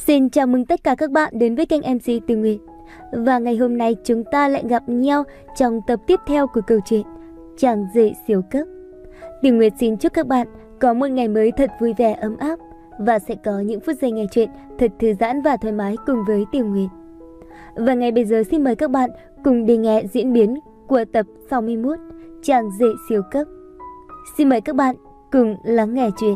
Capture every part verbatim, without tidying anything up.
Xin chào mừng tất cả các bạn đến với kênh em xê Từ Nguyệt. Và ngày hôm nay chúng ta lại gặp nhau trong tập tiếp theo của câu chuyện Chàng rể siêu cấp. Từ Nguyệt xin chúc các bạn có một ngày mới thật vui vẻ ấm áp và sẽ có những phút giây nghe chuyện thật thư giãn và thoải mái cùng với Từ Nguyệt. Và ngay bây giờ xin mời các bạn cùng đi nghe diễn biến của tập sáu mươi mốt Chàng rể siêu cấp. Xin mời các bạn cùng lắng nghe chuyện.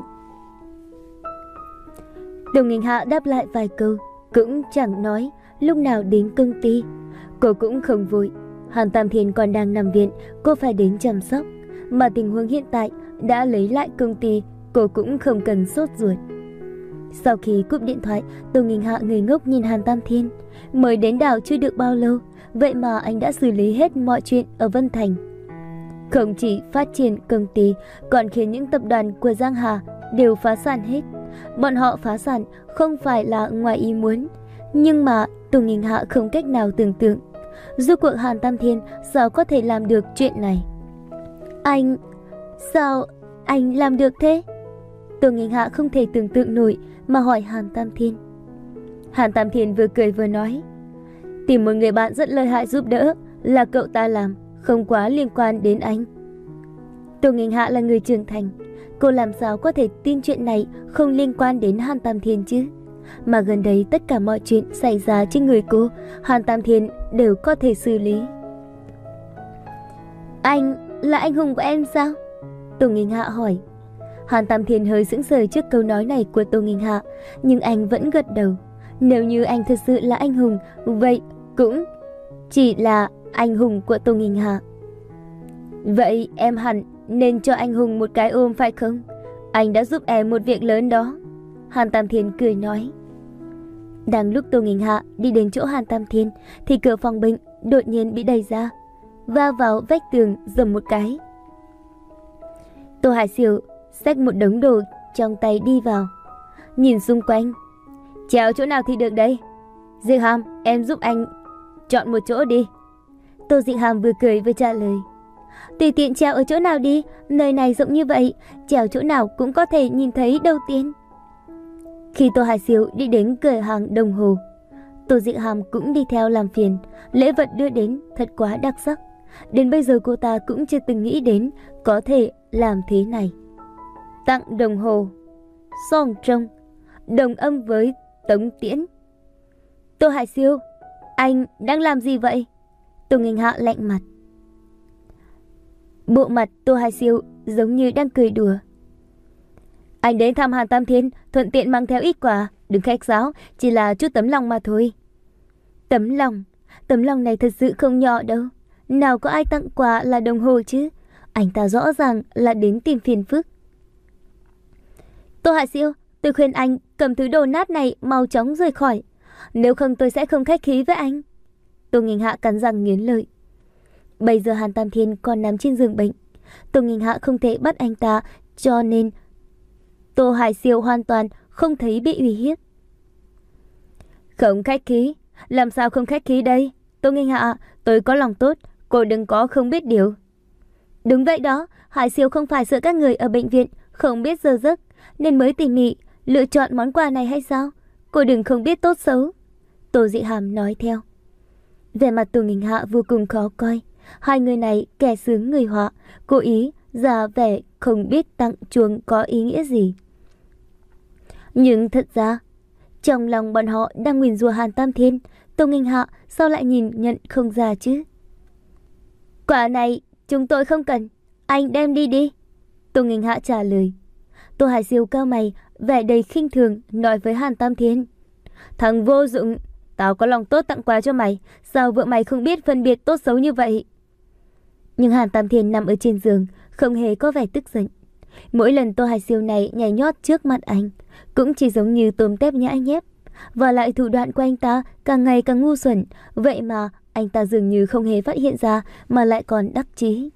Đồng Nghinh Hạ đáp lại vài câu, cũng chẳng nói lúc nào đến công ty. Cô cũng không vội. Hàn Tam Thiên còn đang nằm viện, cô phải đến chăm sóc. Mà tình huống hiện tại đã lấy lại công ty, cô cũng không cần sốt ruột. Sau khi cúp điện thoại, Đồng Nghinh Hạ ngây ngốc nhìn Hàn Tam Thiên. Mới đến đảo chưa được bao lâu, vậy mà anh đã xử lý hết mọi chuyện ở Vân Thành. Không chỉ phát triển công ty, còn khiến những tập đoàn của Giang Hà đều phá sản hết. Bọn họ phá sản không phải là ngoài ý muốn, nhưng mà Tô Nghinh Hạ không cách nào tưởng tượng rốt cuộc Hàn Tam Thiên sao có thể làm được chuyện này. Anh... sao anh làm được thế? Tô Nghinh Hạ không thể tưởng tượng nổi mà hỏi Hàn Tam Thiên. Hàn Tam Thiên vừa cười vừa nói, tìm một người bạn rất lợi hại giúp đỡ là cậu ta làm, không quá liên quan đến anh. Tô Nghinh Hạ là người trưởng thành, cô làm sao có thể tin chuyện này không liên quan đến Hàn Tam Thiên chứ? Mà gần đây tất cả mọi chuyện xảy ra trên người cô, Hàn Tam Thiên đều có thể xử lý. Anh là anh hùng của em sao? Tô Nghinh Hạ hỏi. Hàn Tam Thiên hơi sững sờ trước câu nói này của Tô Nghinh Hạ, nhưng anh vẫn gật đầu. Nếu như anh thật sự là anh hùng, vậy cũng chỉ là anh hùng của Tô Nghinh Hạ. Vậy em hẳn nên cho anh hùng một cái ôm phải không? Anh đã giúp em một việc lớn đó. Hàn Tam Thiên cười nói. Đang lúc Tô Nghinh Hạ đi đến chỗ Hàn Tam Thiên thì cửa phòng bệnh đột nhiên bị đẩy ra, va vào vách tường dầm một cái. Tô Hải Siêu xách một đống đồ trong tay đi vào, nhìn xung quanh. Trèo chỗ nào thì được đây? Diệp Hàm, em giúp anh chọn một chỗ đi. Tô Diệp Hàm vừa cười vừa trả lời. Tùy tiện trèo ở chỗ nào đi, nơi này rộng như vậy, trèo chỗ nào cũng có thể nhìn thấy đầu tiên. Khi Tô Hải Siêu đi đến cửa hàng đồng hồ, Tô Diệp Hàm cũng đi theo làm phiền. Lễ vật đưa đến thật quá đặc sắc, đến bây giờ cô ta cũng chưa từng nghĩ đến có thể làm thế này. Tặng đồng hồ Song Trông đồng âm với Tống Tiễn. Tô Hải Siêu, anh đang làm gì vậy? Tô Nghinh Hạ lạnh mặt. Bộ mặt Tô Hải Siêu giống như đang cười đùa. Anh đến thăm Hàn Tam Thiên, thuận tiện mang theo ít quà, đừng khách sáo, chỉ là chút tấm lòng mà thôi. Tấm lòng? Tấm lòng này thật sự không nhỏ đâu. Nào có ai tặng quà là đồng hồ chứ? Anh ta rõ ràng là đến tìm phiền phức. Tô Hải Siêu, tôi khuyên anh cầm thứ đồ nát này mau chóng rời khỏi, nếu không tôi sẽ không khách khí với anh. Tô Nghinh Hạ cắn răng nghiến lợi. Bây giờ Hàn Tam Thiên còn nằm trên giường bệnh, Tô Nghinh Hạ không thể bắt anh ta, cho nên Tô Hải Siêu hoàn toàn không thấy bị uy hiếp. Không khách khí? Làm sao không khách khí đây? Tô Nghinh Hạ, tôi có lòng tốt, cô đừng có không biết điều. Đúng vậy đó, Hải Siêu không phải sợ các người ở bệnh viện không biết giờ giấc nên mới tỉ mỉ lựa chọn món quà này hay sao? Cô đừng không biết tốt xấu. Tô Dị Hàm nói theo. Vẻ mặt Tô Nghinh Hạ vô cùng khó coi. Hai người này kẻ sướng người họa, cố ý giả vẻ không biết tặng chuông có ý nghĩa gì. Nhưng thật ra trong lòng bọn họ đang nguyền rủa Hàn Tam Thiên. Tô Nghinh Hạ sao lại nhìn nhận không ra chứ? Quả này chúng tôi không cần, anh đem đi đi. Tô Nghinh Hạ trả lời. Tô Hải Siêu cao mày, vẻ đầy khinh thường nói với Hàn Tam Thiên. Thằng vô dụng, tao có lòng tốt tặng quà cho mày, sao vợ mày không biết phân biệt tốt xấu như vậy? Nhưng Hàn Tam Thiên nằm ở trên giường, không hề có vẻ tức giận. Mỗi lần Tô Hải Siêu này nhảy nhót trước mặt anh, cũng chỉ giống như tôm tép nhãi nhép. Và lại thủ đoạn của anh ta càng ngày càng ngu xuẩn, vậy mà anh ta dường như không hề phát hiện ra mà lại còn đắc chí.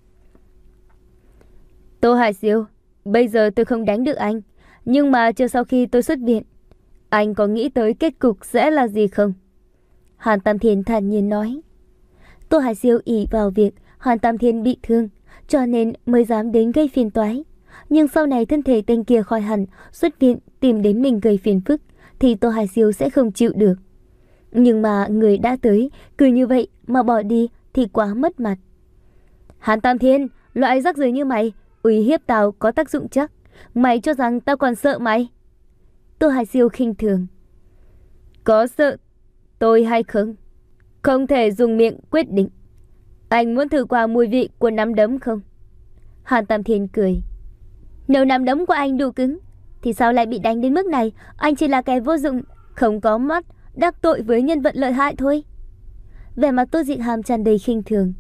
Tô Hải Siêu, bây giờ tôi không đánh được anh, nhưng mà chờ sau khi tôi xuất viện, anh có nghĩ tới kết cục sẽ là gì không? Hàn Tam Thiên thản nhiên nói. Tô Hải Siêu ỷ vào việc Hàn Tam Thiên bị thương, cho nên mới dám đến gây phiền toái. Nhưng sau này thân thể tên kia khỏi hẳn, xuất viện tìm đến mình gây phiền phức, thì Tô Hải Siêu sẽ không chịu được. Nhưng mà người đã tới, cứ như vậy mà bỏ đi thì quá mất mặt. Hàn Tam Thiên, loại rắc rưởi như mày, uy hiếp tao có tác dụng chắc? Mày cho rằng tao còn sợ mày? Tô Hải Siêu khinh thường. Có sợ tôi hay không? Không thể dùng miệng quyết định. Anh muốn thử qua mùi vị của nắm đấm không? Hàn Tam Thiên cười. Nếu nắm đấm của anh đủ cứng thì sao lại bị đánh đến mức này? Anh chỉ là kẻ vô dụng, không có mắt, đắc tội với nhân vật lợi hại thôi. Vẻ mặt Tô Dịch Hàm tràn đầy khinh thường.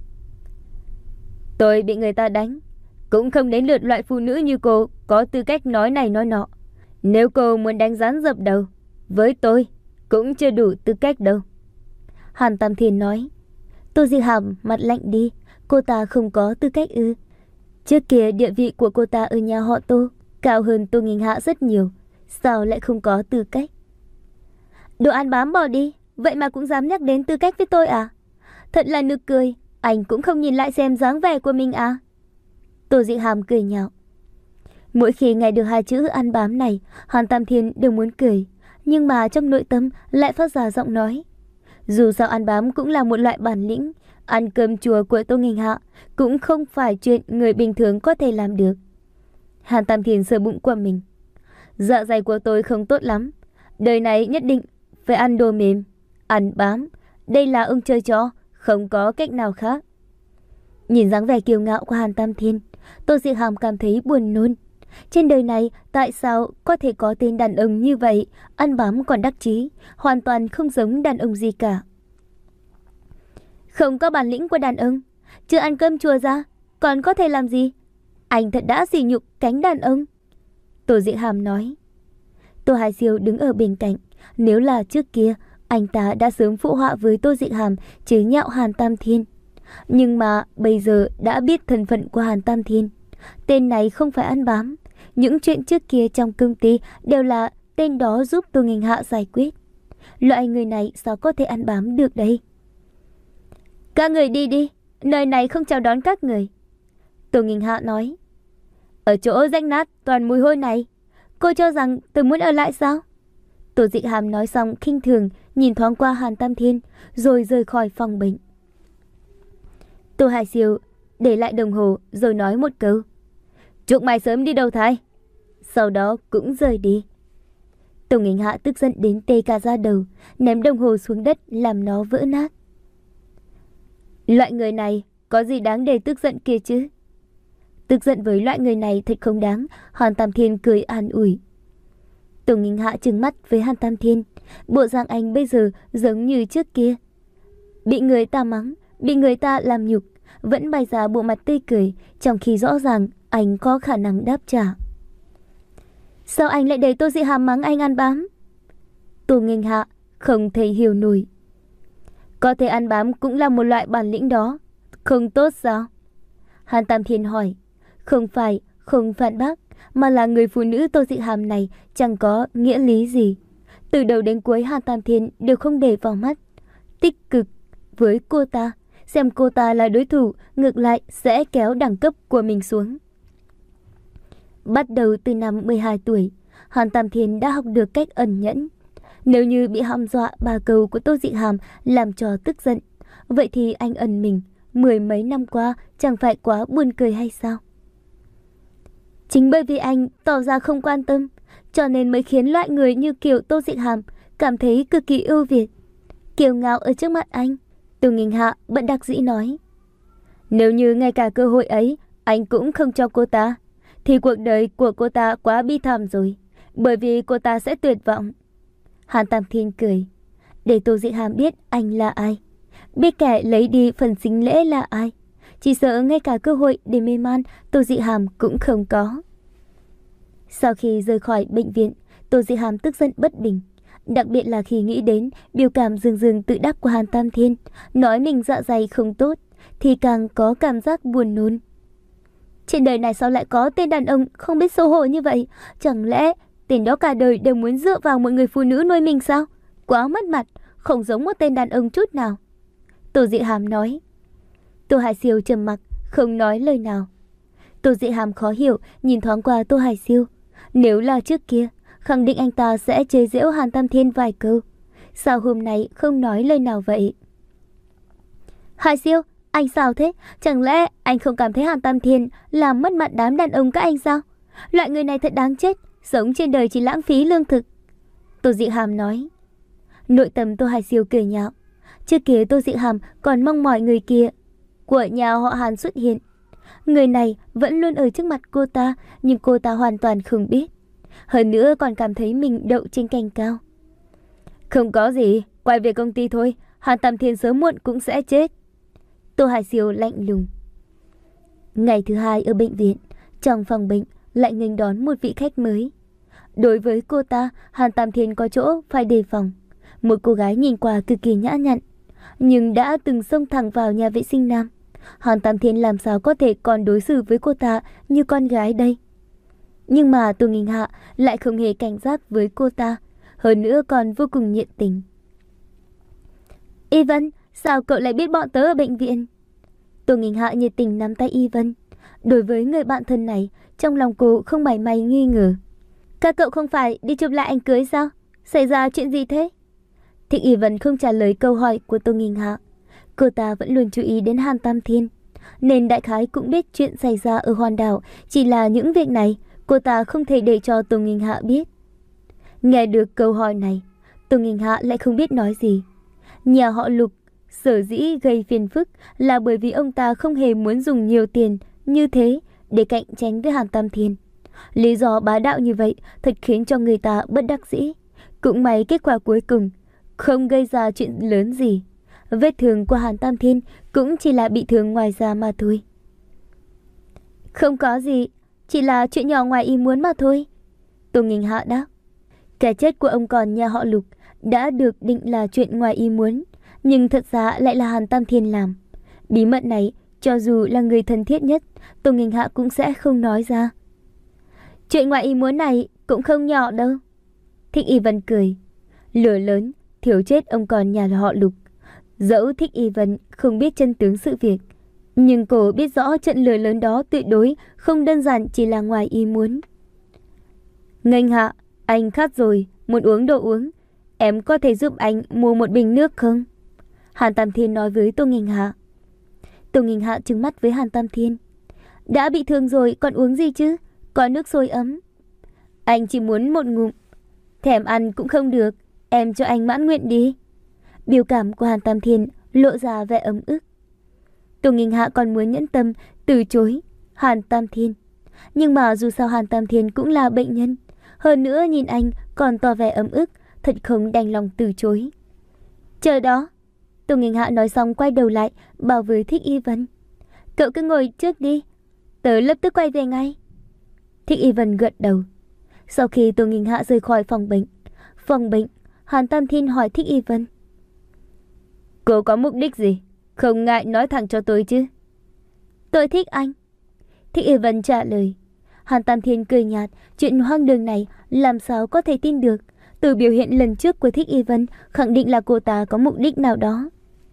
Tôi bị người ta đánh, cũng không đến lượt loại phụ nữ như cô có tư cách nói này nói nọ. Nếu cô muốn đánh rắn dập đầu với tôi, cũng chưa đủ tư cách đâu. Hàn Tam Thiên nói. Tô Dịch Hàm mặt lạnh đi. Cô ta không có tư cách ư? Trước kia địa vị của cô ta ở nhà họ Tô cao hơn Tô Nghinh Hạ rất nhiều, sao lại không có tư cách? Đồ ăn bám bỏ đi, vậy mà cũng dám nhắc đến tư cách với tôi à? Thật là nực cười, anh cũng không nhìn lại xem dáng vẻ của mình à? Tô Dịch Hàm cười nhạo. Mỗi khi nghe được hai chữ ăn bám này, Hàn Tam Thiên đều muốn cười, nhưng mà trong nội tâm lại phát ra giọng nói. Dù sao ăn bám cũng là một loại bản lĩnh, ăn cơm chùa của Tô Nghinh Hạ cũng không phải chuyện người bình thường có thể làm được. Hàn Tam Thiên sờ bụng của mình. Dạ dày của tôi không tốt lắm, đời này nhất định phải ăn đồ mềm, ăn bám. Đây là ông chơi cho, không có cách nào khác. Nhìn dáng vẻ kiêu ngạo của Hàn Tam Thiên, Tô Dịch Hàm cảm thấy buồn nôn. Trên đời này tại sao có thể có tên đàn ông như vậy, ăn bám còn đắc chí, hoàn toàn không giống đàn ông gì cả. Không có bản lĩnh của đàn ông, chưa ăn cơm chùa ra, còn có thể làm gì? Anh thật đã sỉ nhục cánh đàn ông. Tô Dịch Hàm nói. Tô Hải Siêu đứng ở bên cạnh. Nếu là trước kia, anh ta đã sớm phụ họa với Tô Dịch Hàm chế nhạo Hàn Tam Thiên. Nhưng mà bây giờ đã biết thân phận của Hàn Tam Thiên. Tên này không phải ăn bám. Những chuyện trước kia trong công ty đều là tên đó giúp Tô Nghinh Hạ giải quyết. Loại người này sao có thể ăn bám được đây? Các người đi đi, nơi này không chào đón các người. Tô Nghinh Hạ nói. Ở chỗ rách nát toàn mùi hôi này, cô cho rằng tôi muốn ở lại sao? Tô Dịch Hàm nói xong khinh thường nhìn thoáng qua Hàn Tam Thiên, rồi rời khỏi phòng bệnh. Tô Hải Siêu để lại đồng hồ rồi nói một câu. Chúc mày sớm đi đầu thai. Sau đó cũng rời đi. Tô Nghinh Hạ tức giận đến tê cả da đầu, ném đồng hồ xuống đất làm nó vỡ nát. Loại người này có gì đáng để tức giận kia chứ? Tức giận với loại người này thật không đáng. Hàn Tam Thiên cười an ủi. Tô Nghinh Hạ trừng mắt với Hàn Tam Thiên. Bộ dạng anh bây giờ giống như trước kia, bị người ta mắng, bị người ta làm nhục, vẫn bày ra bộ mặt tươi cười, trong khi rõ ràng anh có khả năng đáp trả. Sao anh lại để Tô Dị Hàm mắng anh ăn bám? Tô Nghinh Hạ không thể hiểu nổi. Có thể ăn bám cũng là một loại bản lĩnh đó, không tốt sao? Hàn Tam Thiên hỏi. Không phải không phản bác, mà là người phụ nữ Tô Dị Hàm này chẳng có nghĩa lý gì. Từ đầu đến cuối Hàn Tam Thiên đều không để vào mắt, tích cực với cô ta, xem cô ta là đối thủ, ngược lại sẽ kéo đẳng cấp của mình xuống. Bắt đầu từ năm mười hai tuổi, Hàn Tam Thiên đã học được cách ẩn nhẫn. Nếu như bị hăm dọa ba câu của Tô Dị Hàm làm cho tức giận, vậy thì anh ẩn mình mười mấy năm qua chẳng phải quá buồn cười hay sao? Chính bởi vì anh tỏ ra không quan tâm, cho nên mới khiến loại người như kiểu Tô Dị Hàm cảm thấy cực kỳ ưu việt, kiêu ngạo ở trước mặt anh. Tô Nghinh Hạ bận đắc dĩ nói. Nếu như ngay cả cơ hội ấy anh cũng không cho cô ta, thì cuộc đời của cô ta quá bi thảm rồi, bởi vì cô ta sẽ tuyệt vọng. Hàn Tam Thiên cười. Để Tô Dị Hàm biết anh là ai, biết kẻ lấy đi phần xính lễ là ai. Chỉ sợ ngay cả cơ hội để mê man Tô Dị Hàm cũng không có. Sau khi rời khỏi bệnh viện, Tô Dị Hàm tức giận bất bình, đặc biệt là khi nghĩ đến biểu cảm dường dường tự đắc của Hàn Tam Thiên, nói mình dạ dày không tốt, thì càng có cảm giác buồn nôn. Trên đời này sao lại có tên đàn ông không biết xấu hổ như vậy? Chẳng lẽ tên đó cả đời đều muốn dựa vào một người phụ nữ nuôi mình sao? Quá mất mặt, không giống một tên đàn ông chút nào. Tô Dị Hàm nói. Tô Hải Siêu trầm mặc, không nói lời nào. Tô Dị Hàm khó hiểu nhìn thoáng qua Tô Hải Siêu. Nếu là trước kia, khẳng định anh ta sẽ chế giễu Hàn Tam Thiên vài câu. Sao hôm nay không nói lời nào vậy? Hải Siêu, anh sao thế? Chẳng lẽ anh không cảm thấy Hàn Tam Thiên làm mất mặt đám đàn ông các anh sao? Loại người này thật đáng chết, sống trên đời chỉ lãng phí lương thực. Tô Dị Hàm nói. Nội tâm Tô Hải Siêu cười nhạo. Trước kia Tô Dị Hàm còn mong mỏi người kia của nhà họ Hàn xuất hiện. Người này vẫn luôn ở trước mặt cô ta, nhưng cô ta hoàn toàn không biết. Hơn nữa còn cảm thấy mình đậu trên cành cao. Không có gì, quay về công ty thôi. Hàn Tam Thiên sớm muộn cũng sẽ chết. Tô Hải Siêu lạnh lùng. Ngày thứ hai ở bệnh viện, trong phòng bệnh lại nghênh đón một vị khách mới. Đối với cô ta, Hàn Tam Thiên có chỗ phải đề phòng. Một cô gái nhìn qua cực kỳ nhã nhặn, nhưng đã từng xông thẳng vào nhà vệ sinh nam. Hàn Tam Thiên làm sao có thể còn đối xử với cô ta như con gái đây? Nhưng mà Tô Nghinh Hạ lại không hề cảnh giác với cô ta, hơn nữa còn vô cùng nhiệt tình. Y Vân, sao cậu lại biết bọn tớ ở bệnh viện? Tô Nghinh Hạ nhiệt tình nắm tay Y Vân. Đối với người bạn thân này, trong lòng cô không mảy may nghi ngờ. Các cậu không phải đi chụp lại ảnh cưới sao? Xảy ra chuyện gì thế? Thích Y Vân không trả lời câu hỏi của Tô Nghinh Hạ. Cô ta vẫn luôn chú ý đến Hàn Tam Thiên, nên đại khái cũng biết chuyện xảy ra ở Hoàn Đảo. Chỉ là những việc này cô ta không thể để cho Tô Nghinh Hạ biết. Nghe được câu hỏi này, Tô Nghinh Hạ lại không biết nói gì. Nhà họ Lục sở dĩ gây phiền phức là bởi vì ông ta không hề muốn dùng nhiều tiền như thế để cạnh tranh với Hàn Tam Thiên. Lý do bá đạo như vậy thật khiến cho người ta bất đắc dĩ. Cũng may kết quả cuối cùng không gây ra chuyện lớn gì. Vết thương của Hàn Tam Thiên cũng chỉ là bị thương ngoài da mà thôi. Không có gì, chỉ là chuyện nhỏ ngoài ý muốn mà thôi. Tô Nghinh Hạ đáp. Cái chết của ông con nhà họ Lục đã được định là chuyện ngoài ý muốn, nhưng thật ra lại là Hàn Tam Thiên làm. Bí mật này, cho dù là người thân thiết nhất, Tô Nghinh Hạ cũng sẽ không nói ra. Chuyện ngoài ý muốn này cũng không nhỏ đâu. Thích Y Vân cười. Lửa lớn thiếu chết ông con nhà họ Lục. Dẫu Thích Y Vân không biết chân tướng sự việc, nhưng cô biết rõ trận lửa lớn đó tuyệt đối không đơn giản chỉ là ngoài ý muốn. Nghênh Hạ, anh khát rồi, muốn uống đồ uống. Em có thể giúp anh mua một bình nước không? Hàn Tam Thiên nói với Tô Nghinh Hạ. Tô Nghinh Hạ trừng mắt với Hàn Tam Thiên. Đã bị thương rồi còn uống gì chứ? Có nước sôi ấm. Anh chỉ muốn một ngụm. Thèm ăn cũng không được. Em cho anh mãn nguyện đi. Biểu cảm của Hàn Tam Thiên lộ ra vẻ ấm ức. Tô Nghinh Hạ còn muốn nhẫn tâm từ chối Hàn Tam Thiên. Nhưng mà dù sao Hàn Tam Thiên cũng là bệnh nhân. Hơn nữa nhìn anh còn tỏ vẻ ấm ức, thật không đành lòng từ chối. Chờ đó. Tô Nghinh Hạ nói xong quay đầu lại bảo với Thích Y Vân. Cậu cứ ngồi trước đi, tớ lập tức quay về ngay. Thích Y Vân gật đầu. Sau khi Tô Nghinh Hạ rời khỏi phòng bệnh, phòng bệnh, Hàn Tam Thiên hỏi Thích Y Vân. Cô có mục đích gì? Không ngại nói thẳng cho tôi chứ. Tôi thích anh. Thích Y Vân trả lời. Hàn Tam Thiên cười nhạt, chuyện hoang đường này làm sao có thể tin được. Từ biểu hiện lần trước của Thích Y Vân khẳng định là cô ta có mục đích nào đó.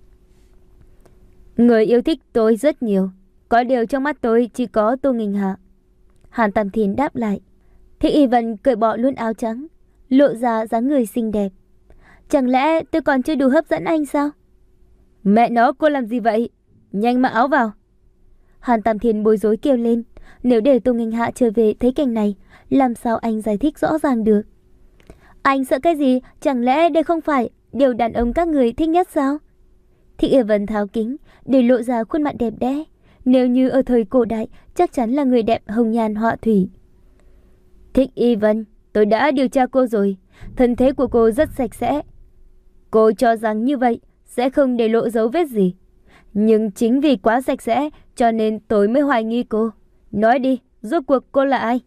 Người yêu thích tôi rất nhiều, có điều trong mắt tôi chỉ có Tô Nghinh Hạ. Hàn Tam Thiên đáp lại. Thích Y Vân cởi bỏ luôn áo trắng, lộ ra dáng người xinh đẹp. Chẳng lẽ tôi còn chưa đủ hấp dẫn anh sao? Mẹ nó, cô làm gì vậy? Nhanh mặc áo vào. Hàn Tam Thiên bối rối kêu lên. Nếu để Tô Nghinh Hạ trở về thấy cảnh này, làm sao anh giải thích rõ ràng được? Anh sợ cái gì? Chẳng lẽ đây không phải điều đàn ông các người thích nhất sao? Thích Y Vân tháo kính để lộ ra khuôn mặt đẹp đẽ. Nếu như ở thời cổ đại, chắc chắn là người đẹp hồng nhan họa thủy. Thích Y Vân, tôi đã điều tra cô rồi. Thân thế của cô rất sạch sẽ. Cô cho rằng như vậy sẽ không để lộ dấu vết gì. Nhưng chính vì quá sạch sẽ cho nên tôi mới hoài nghi cô. Nói đi, rốt cuộc cô là ai?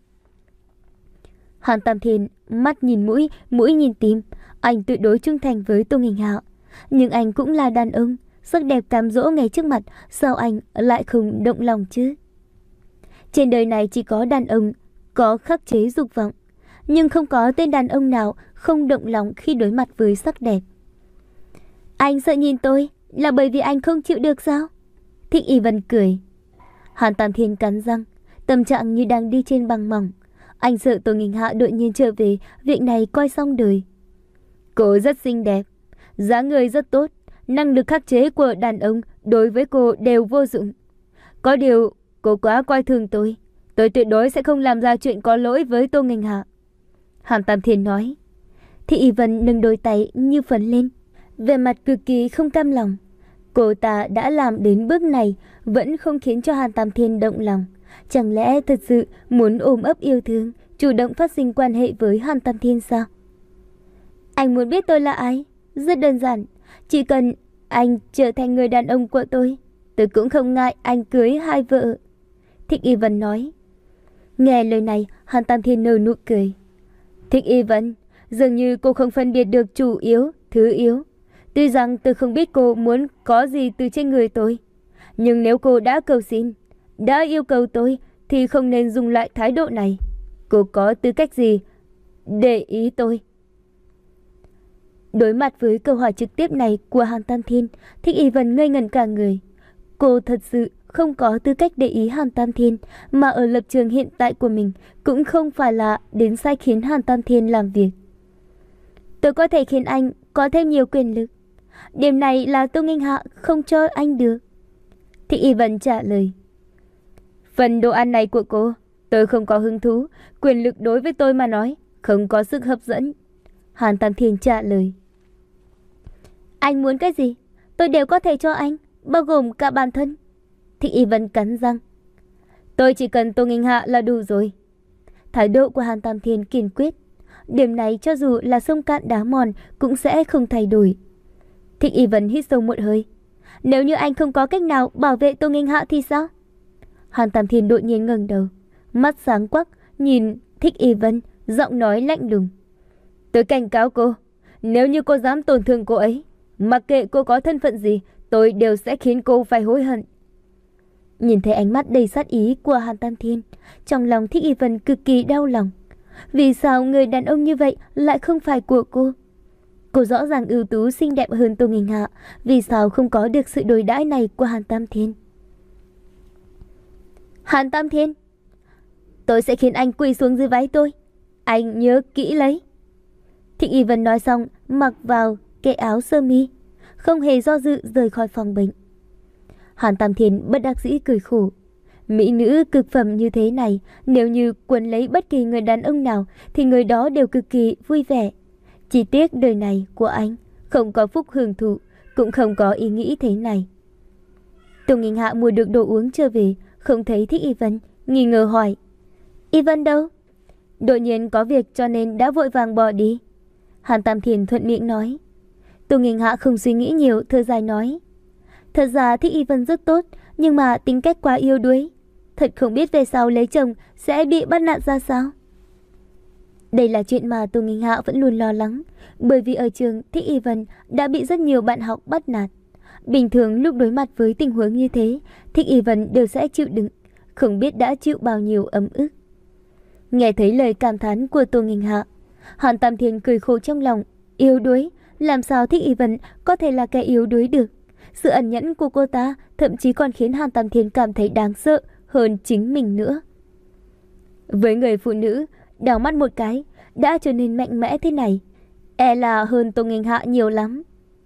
Hàn Tam Thiên mắt nhìn mũi, mũi nhìn tim. Anh tuyệt đối trung thành với Tô Nghinh Hạ. Nhưng anh cũng là đàn ông, sắc đẹp cám dỗ ngay trước mặt, sao anh lại không động lòng chứ? Trên đời này chỉ có đàn ông có khắc chế dục vọng, nhưng không có tên đàn ông nào không động lòng khi đối mặt với sắc đẹp. Anh sợ nhìn tôi là bởi vì anh không chịu được sao? Thích Y Vân cười. Hàn Tam Thiên cắn răng, tâm trạng như đang đi trên băng mỏng. Anh sợ Tô Nghinh Hạ đột nhiên trở về, việc này coi xong đời. Cô rất xinh đẹp, dáng người rất tốt, năng lực khắc chế của đàn ông đối với cô đều vô dụng. Có điều, cô quá coi thường tôi. Tôi tuyệt đối sẽ không làm ra chuyện có lỗi với Tô Nghinh Hạ. Hàn Tam Thiên nói. Thị Y Vân nâng đôi tay như phấn lên, vẻ mặt cực kỳ không cam lòng. Cô ta đã làm đến bước này, vẫn không khiến cho Hàn Tam Thiên động lòng. Chẳng lẽ thật sự muốn ôm ấp yêu thương, chủ động phát sinh quan hệ với Hàn Tam Thiên sao? Anh muốn biết tôi là ai? Rất đơn giản. Chỉ cần anh trở thành người đàn ông của tôi, tôi cũng không ngại anh cưới hai vợ. Thích Y Vân nói. Nghe lời này, Hàn Tam Thiên nở nụ cười. Thích Y Vân, dường như cô không phân biệt được chủ yếu, thứ yếu. Tuy rằng tôi không biết cô muốn có gì từ trên người tôi, nhưng nếu cô đã cầu xin, đã yêu cầu tôi, thì không nên dùng loại thái độ này. Cô có tư cách gì để ý tôi? Đối mặt với câu hỏi trực tiếp này của Hàn Tam Thiên, Thích Y Vân ngây ngẩn cả người. Cô thật sự không có tư cách để ý Hàn Tam Thiên, mà ở lập trường hiện tại của mình cũng không phải là đến sai khiến Hàn Tam Thiên làm việc. Tôi có thể khiến anh có thêm nhiều quyền lực. Điểm này là Tô Nghinh Hạ không cho anh được. Thích Y Vân trả lời. Phần đồ ăn này của cô, tôi không có hứng thú. Quyền lực đối với tôi mà nói, không có sức hấp dẫn. Hàn Tam Thiên trả lời. Anh muốn cái gì, tôi đều có thể cho anh, bao gồm cả bản thân. Thích Y Vân cắn răng. Tôi chỉ cần Tô Nghinh Hạ là đủ rồi. Thái độ của Hàn Tam Thiên kiên quyết. Điểm này cho dù là sông cạn đá mòn cũng sẽ không thay đổi. Thích Y Vân hít sâu một hơi. Nếu như anh không có cách nào bảo vệ Tô Nghinh Hạ thì sao? Hàn Tam Thiên đột nhiên ngẩng đầu, mắt sáng quắc nhìn Thích Y Vân, giọng nói lạnh lùng. Tôi cảnh cáo cô, nếu như cô dám tổn thương cô ấy, mặc kệ cô có thân phận gì, tôi đều sẽ khiến cô phải hối hận. Nhìn thấy ánh mắt đầy sát ý của Hàn Tam Thiên, trong lòng Thích Y Vân cực kỳ đau lòng. Vì sao người đàn ông như vậy lại không phải của cô? Cô rõ ràng ưu tú xinh đẹp hơn Tô Nghinh Hạ, vì sao không có được sự đối đãi này của Hàn Tam Thiên? Hàn Tam Thiên, tôi sẽ khiến anh quỳ xuống dưới váy tôi. Anh nhớ kỹ lấy. Thích Y Vân nói xong, mặc vào cái áo sơ mi, không hề do dự rời khỏi phòng bệnh. Hàn Tam Thiên bất đắc dĩ cười khổ. Mỹ nữ cực phẩm như thế này, nếu như quấn lấy bất kỳ người đàn ông nào thì người đó đều cực kỳ vui vẻ. Chỉ tiếc đời này của anh không có phúc hưởng thụ, cũng không có ý nghĩ thế này. Tô Nghinh Hạ mua được đồ uống trở về, không thấy Thích Y Vân, nghi ngờ hỏi. Y Vân đâu? Đột nhiên có việc cho nên đã vội vàng bỏ đi. Hàn Tam Thiên thuận miệng nói. Tô Nghinh Hạ không suy nghĩ nhiều, thở dài nói. Thật ra Thích Y Vân rất tốt, nhưng mà tính cách quá yếu đuối. Thật không biết về sau lấy chồng sẽ bị bắt nạt ra sao. Đây là chuyện mà Tô Nghinh Hạ vẫn luôn lo lắng, bởi vì ở trường Thích Y Vân đã bị rất nhiều bạn học bắt nạt. Bình thường lúc đối mặt với tình huống như thế, Thích Y Vân đều sẽ chịu đựng, không biết đã chịu bao nhiêu ấm ức. Nghe thấy lời cảm thán của Tô Nghinh Hạ, Hàn Tam Thiên cười khổ trong lòng. Yếu đuối, làm sao Thích Y Vân có thể là kẻ yếu đuối được? Sự ẩn nhẫn của cô ta thậm chí còn khiến Hàn Tam Thiên cảm thấy đáng sợ hơn chính mình nữa. Với người phụ nữ, đảo mắt một cái đã trở nên mạnh mẽ thế này, e là hơn Tô Nghinh Hạ nhiều lắm.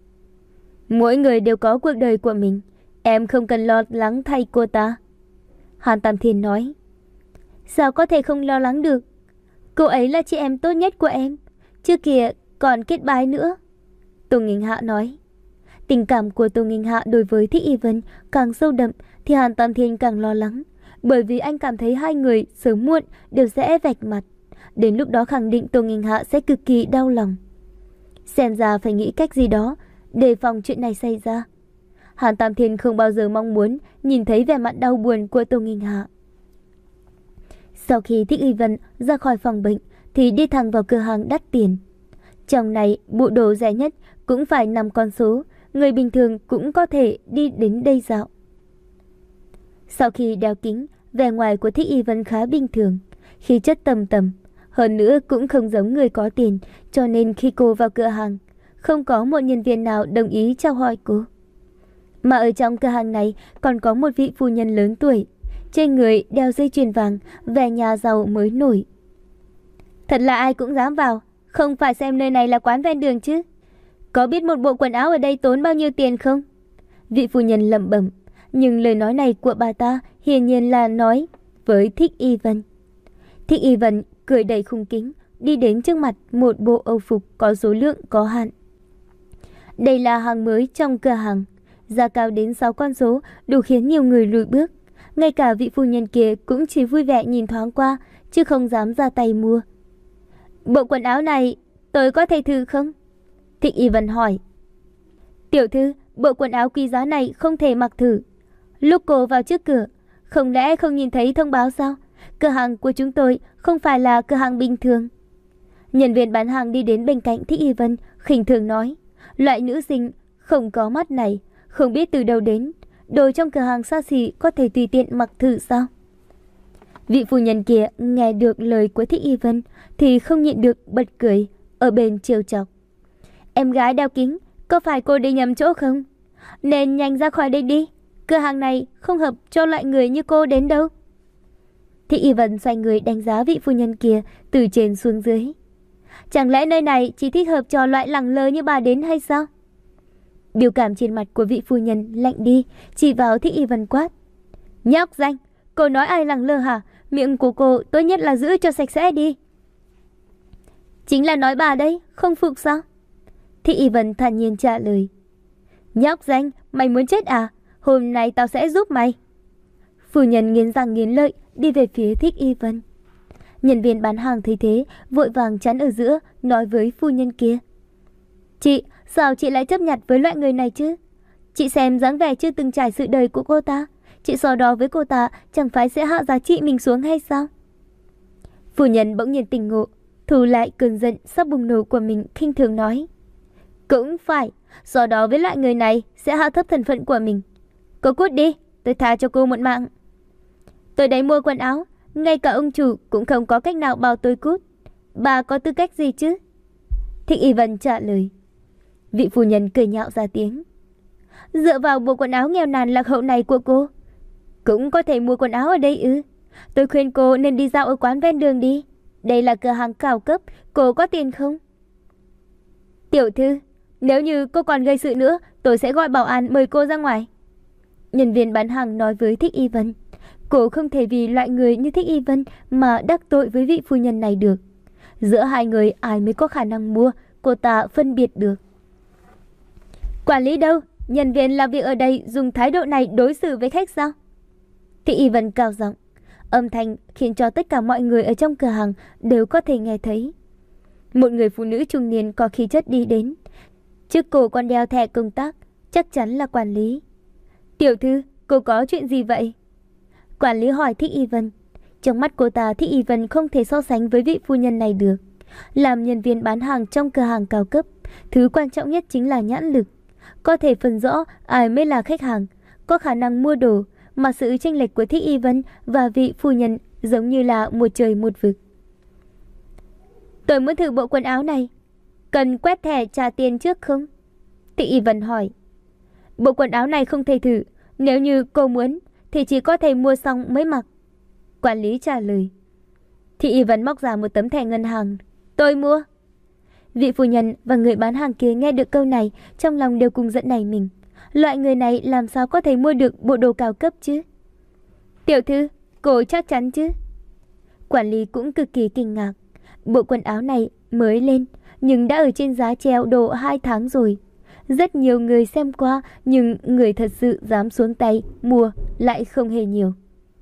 Mỗi người đều có cuộc đời của mình, em không cần lo lắng thay cô ta. Hàn Tam Thiên nói. Sao có thể không lo lắng được? Cô ấy là chị em tốt nhất của em, trước kia còn kết bái nữa. Tô Nghinh Hạ nói. Tình cảm của Tô Nghinh Hạ đối với Thích Y Vân càng sâu đậm thì Hàn Tam Thiên càng lo lắng, bởi vì anh cảm thấy hai người sớm muộn đều sẽ vạch mặt. Đến lúc đó khẳng định Tô Nghinh Hạ sẽ cực kỳ đau lòng. Xem ra phải nghĩ cách gì đó đề phòng chuyện này xảy ra. Hàn Tam Thiên không bao giờ mong muốn nhìn thấy vẻ mặt đau buồn của Tô Nghinh Hạ. Sau khi Thích Y Vân ra khỏi phòng bệnh thì đi thẳng vào cửa hàng đắt tiền. Trong này bộ đồ rẻ nhất cũng phải năm con số, người bình thường cũng có thể đi đến đây dạo. Sau khi đeo kính, vẻ ngoài của Thích Y Vân khá bình thường, khí chất tầm tầm, hơn nữa cũng không giống người có tiền, cho nên khi cô vào cửa hàng, không có một nhân viên nào đồng ý chào hỏi cô. Mà ở trong cửa hàng này còn có một vị phu nhân lớn tuổi, trên người đeo dây chuyền vàng, vẻ nhà giàu mới nổi. Thật là ai cũng dám vào, không phải xem nơi này là quán ven đường chứ. Có biết một bộ quần áo ở đây tốn bao nhiêu tiền không? Vị phu nhân lẩm bẩm, nhưng lời nói này của bà ta hiển nhiên là nói với Thích Y Vân. Thích Y Vân cười đầy khung kính, đi đến trước mặt một bộ âu phục có số lượng có hạn. Đây là hàng mới trong cửa hàng, giá cao đến sáu con số, đủ khiến nhiều người lùi bước. Ngay cả vị phu nhân kia cũng chỉ vui vẻ nhìn thoáng qua, chứ không dám ra tay mua. Bộ quần áo này tôi có thể thử không? Thích Y Vân hỏi. Tiểu thư, bộ quần áo quý giá này không thể mặc thử. Lúc cô vào trước cửa, không lẽ không nhìn thấy thông báo sao? Cửa hàng của chúng tôi không phải là cửa hàng bình thường. Nhân viên bán hàng đi đến bên cạnh Thích Y Vân, khinh thường nói. Loại nữ sinh không có mắt này, không biết từ đâu đến. Đồ trong cửa hàng xa xỉ có thể tùy tiện mặc thử sao? Vị phu nhân kia nghe được lời của Thích Y Vân thì không nhịn được bật cười, ở bên trêu chọc. Em gái đeo kính, có phải cô đi nhầm chỗ không? Nên nhanh ra khỏi đây đi, cửa hàng này không hợp cho loại người như cô đến đâu. Thích Y Vân xoay người đánh giá vị phu nhân kia từ trên xuống dưới. Chẳng lẽ nơi này chỉ thích hợp cho loại lẳng lơ như bà đến hay sao? Biểu cảm trên mặt của vị phu nhân lạnh đi, chỉ vào Thích Y Vân quát. Nhóc danh, cô nói ai lẳng lơ hả? Miệng của cô tốt nhất là giữ cho sạch sẽ đi. Chính là nói bà đấy, không phục sao? Thích Y Vân thản nhiên trả lời. Nhóc danh, mày muốn chết à? Hôm nay tao sẽ giúp mày. Phu nhân nghiến răng nghiến lợi đi về phía Thích Y Vân. Nhân viên bán hàng thấy thế, vội vàng chắn ở giữa, nói với phu nhân kia. Chị, sao chị lại chấp nhặt với loại người này chứ? Chị xem dáng vẻ chưa từng trải sự đời của cô ta, chị so đo với cô ta chẳng phải sẽ hạ giá trị mình xuống hay sao? Phu nhân bỗng nhiên tỉnh ngộ, thu lại cơn giận sắp bùng nổ của mình, khinh thường nói. Cũng phải, so đo với loại người này sẽ hạ thấp thân phận của mình. Cô cút đi, tôi tha cho cô một mạng. Tôi đấy mua quần áo, ngay cả ông chủ cũng không có cách nào bảo tôi cút. Bà có tư cách gì chứ? Thích Y Vân trả lời. Vị phu nhân cười nhạo ra tiếng. Dựa vào bộ quần áo nghèo nàn lạc hậu này của cô, cũng có thể mua quần áo ở đây ư? Tôi khuyên cô nên đi dạo ở quán ven đường đi. Đây là cửa hàng cao cấp, cô có tiền không? Tiểu thư, nếu như cô còn gây sự nữa, tôi sẽ gọi bảo an mời cô ra ngoài. Nhân viên bán hàng nói với Thích Y Vân. Cô không thể vì loại người như Thích Y Vân mà đắc tội với vị phu nhân này được. Giữa hai người ai mới có khả năng mua, cô ta phân biệt được. Quản lý đâu? Nhân viên làm việc ở đây dùng thái độ này đối xử với khách sao? Thích Y Vân cao giọng, âm thanh khiến cho tất cả mọi người ở trong cửa hàng đều có thể nghe thấy. Một người phụ nữ trung niên có khí chất đi đến, trước cổ còn đeo thẻ công tác, chắc chắn là quản lý. Tiểu thư, cô có chuyện gì vậy? Quản lý hỏi Thích Y Vân. Trong mắt cô ta, Thích Y Vân không thể so sánh với vị phu nhân này được. Làm nhân viên bán hàng trong cửa hàng cao cấp, thứ quan trọng nhất chính là nhãn lực. Có thể phân rõ ai mới là khách hàng, có khả năng mua đồ, mà sự chênh lệch của Thích Y Vân và vị phu nhân giống như là một trời một vực. Tôi muốn thử bộ quần áo này, cần quét thẻ trả tiền trước không? Thích Y Vân hỏi. Bộ quần áo này không thể thử, nếu như cô muốn thì chỉ có thể mua xong mới mặc. Quản lý trả lời. Thích Y Vân móc ra một tấm thẻ ngân hàng. Tôi mua. Vị phu nhân và người bán hàng kia nghe được câu này, trong lòng đều cùng giận nảy mình. Loại người này làm sao có thể mua được bộ đồ cao cấp chứ? Tiểu thư, cô chắc chắn chứ? Quản lý cũng cực kỳ kinh ngạc. Bộ quần áo này mới lên, nhưng đã ở trên giá treo độ hai tháng rồi. Rất nhiều người xem qua, nhưng người thật sự dám xuống tay mua lại không hề nhiều.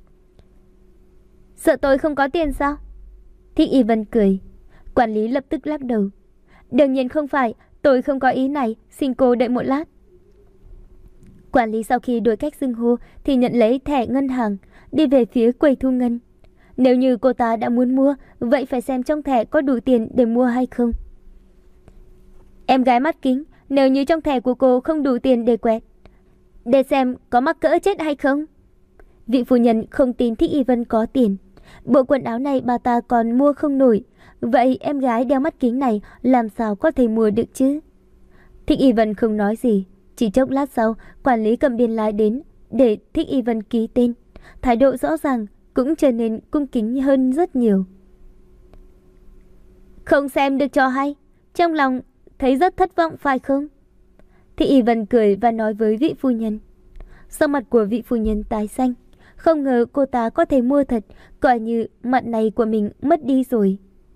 Sợ tôi không có tiền sao? Thích Y Vân cười. Quản lý lập tức lắc đầu. Đương nhiên không phải, tôi không có ý này, xin cô đợi một lát. Quản lý sau khi đổi cách xưng hô thì nhận lấy thẻ ngân hàng, đi về phía quầy thu ngân. Nếu như cô ta đã muốn mua, vậy phải xem trong thẻ có đủ tiền để mua hay không. Em gái mắt kính, nếu như trong thẻ của cô không đủ tiền để quẹt, để xem có mắc cỡ chết hay không. Vị phu nhân không tin Thích Y Vân có tiền. Bộ quần áo này bà ta còn mua không nổi, vậy em gái đeo mắt kính này làm sao có thể mua được chứ? Thích Y Vân không nói gì. Chỉ chốc lát sau, quản lý cầm biên lai đến để Thích Y Vân ký tên. Thái độ rõ ràng cũng trở nên cung kính hơn rất nhiều. Không xem được cho hay, trong lòng thấy rất thất vọng phải không? Thị Y Vân cười và nói với vị phu nhân. Sắc mặt của vị phu nhân tái xanh. Không ngờ cô ta có thể mua thật, coi như mặt này của mình mất đi rồi.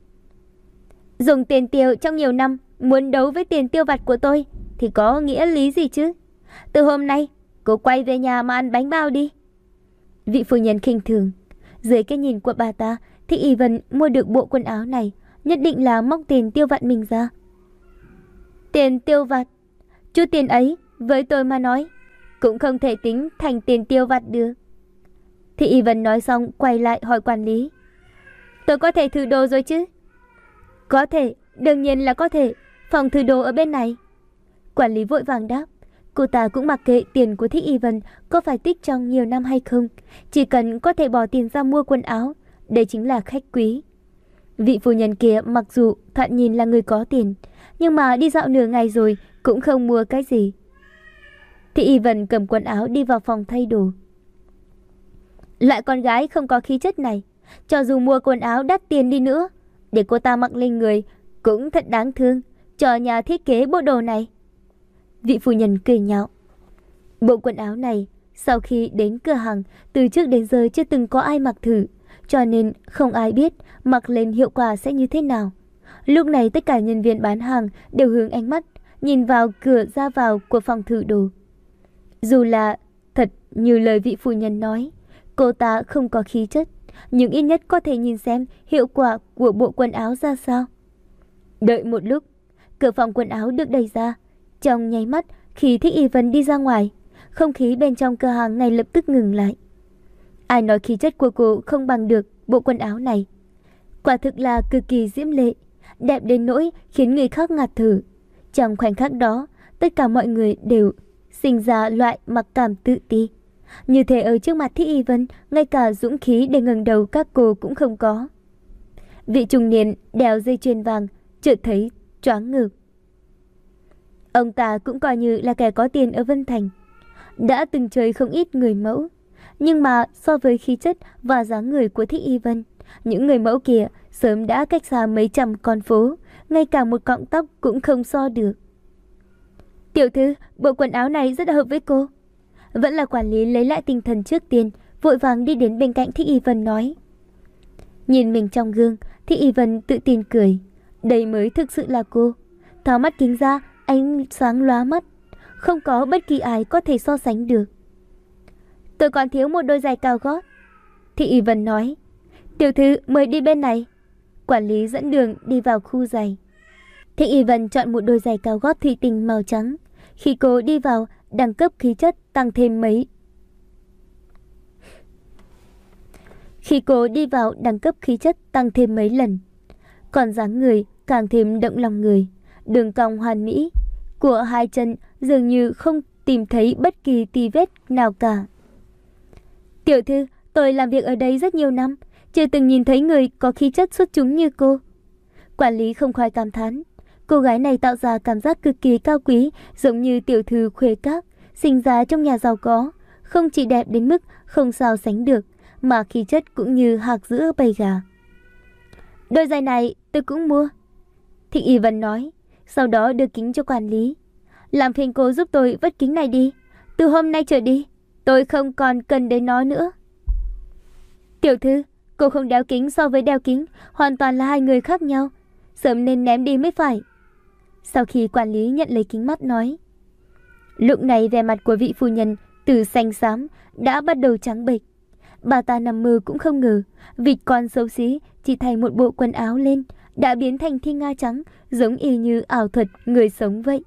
Dùng tiền tiêu trong nhiều năm, muốn đấu với tiền tiêu vặt của tôi thì có nghĩa lý gì chứ? Từ hôm nay, cô quay về nhà mà ăn bánh bao đi. Vị phu nhân khinh thường. Dưới cái nhìn của bà ta, Thị Y Vân mua được bộ quần áo này nhất định là móc tiền tiêu vặt mình ra. Tiền tiêu vặt? Chút tiền ấy, với tôi mà nói, cũng không thể tính thành tiền tiêu vặt được. Thị Y Vân nói xong quay lại hỏi quản lý. Tôi có thể thử đồ rồi chứ? Có thể, đương nhiên là có thể. Phòng thử đồ ở bên này. Quản lý vội vàng đáp. Cô ta cũng mặc kệ tiền của Thị Y Vân có phải tích trong nhiều năm hay không. Chỉ cần có thể bỏ tiền ra mua quần áo, đây chính là khách quý. Vị phu nhân kia mặc dù thoạt nhìn là người có tiền, nhưng mà đi dạo nửa ngày rồi cũng không mua cái gì. Thị Y Vân cầm quần áo đi vào phòng thay đồ. Loại con gái không có khí chất này, cho dù mua quần áo đắt tiền đi nữa, để cô ta mặc lên người cũng thật đáng thương cho nhà thiết kế bộ đồ này. Vị phu nhân cười nhạo. Bộ quần áo này sau khi đến cửa hàng từ trước đến giờ chưa từng có ai mặc thử, cho nên không ai biết mặc lên hiệu quả sẽ như thế nào. Lúc này tất cả nhân viên bán hàng đều hướng ánh mắt nhìn vào cửa ra vào của phòng thử đồ. Dù là thật như lời vị phu nhân nói, cô ta không có khí chất, nhưng ít nhất có thể nhìn xem hiệu quả của bộ quần áo ra sao. Đợi một lúc, cửa phòng quần áo được đẩy ra. Trong nháy mắt, khi Thích Y Vân đi ra ngoài, không khí bên trong cửa hàng ngay lập tức ngừng lại. Ai nói khí chất của cô không bằng được bộ quần áo này? Quả thực là cực kỳ diễm lệ, đẹp đến nỗi khiến người khác ngạt thở. Trong khoảnh khắc đó, tất cả mọi người đều sinh ra loại mặc cảm tự ti. Như thế ở trước mặt Thích Y Vân, ngay cả dũng khí để ngẩng đầu các cô cũng không có. Vị trung niên đeo dây chuyền vàng chợt thấy choáng ngợp. Ông ta cũng coi như là kẻ có tiền ở Vân Thành, đã từng chơi không ít người mẫu, nhưng mà so với khí chất và dáng người của Thích Y Vân, những người mẫu kia sớm đã cách xa mấy trăm con phố, ngay cả một cọng tóc cũng không so được. Tiểu thư, bộ quần áo này rất hợp với cô. Vẫn là quản lý lấy lại tinh thần trước tiên, vội vàng đi đến bên cạnh Thích Y Vân nói. Nhìn mình trong gương, Thích Y Vân tự tin cười. Đây mới thực sự là cô. Tháo mắt kính ra, ánh sáng lóa mắt, không có bất kỳ ai có thể so sánh được. Tôi còn thiếu một đôi giày cao gót. Thích Y Vân nói. Tiểu thư mời đi bên này. Quản lý dẫn đường đi vào khu giày. Thích Y Vân chọn một đôi giày cao gót thủy tinh màu trắng. Khi cô đi vào, đẳng cấp khí chất tăng thêm mấy. Khi cô đi vào, đẳng cấp khí chất tăng thêm mấy lần. Còn dáng người càng thêm động lòng người. Đường cong hoàn mỹ của hai chân dường như không tìm thấy bất kỳ tì vết nào cả. Tiểu thư, tôi làm việc ở đây rất nhiều năm, chưa từng nhìn thấy người có khí chất xuất chúng như cô. Quản lý không khỏi cảm thán. Cô gái này tạo ra cảm giác cực kỳ cao quý, giống như tiểu thư khuê các, sinh ra trong nhà giàu có, không chỉ đẹp đến mức không sao sánh được, mà khí chất cũng như hạc giữa bầy gà. Đôi giày này tôi cũng mua. Thích Y Vân nói, sau đó đưa kính cho quản lý. Làm phiền cô giúp tôi vứt kính này đi. Từ hôm nay trở đi, tôi không còn cần đến nó nữa. Tiểu thư, cô không đeo kính so với đeo kính, hoàn toàn là hai người khác nhau. Sớm nên ném đi mới phải. Sau khi quản lý nhận lấy kính mắt nói. Lúc này vẻ mặt của vị phu nhân từ xanh xám đã bắt đầu trắng bệch. Bà ta nằm mơ cũng không ngờ vịt con xấu xí chỉ thay một bộ quần áo lên đã biến thành thiên nga trắng, giống y như ảo thuật người sống vậy.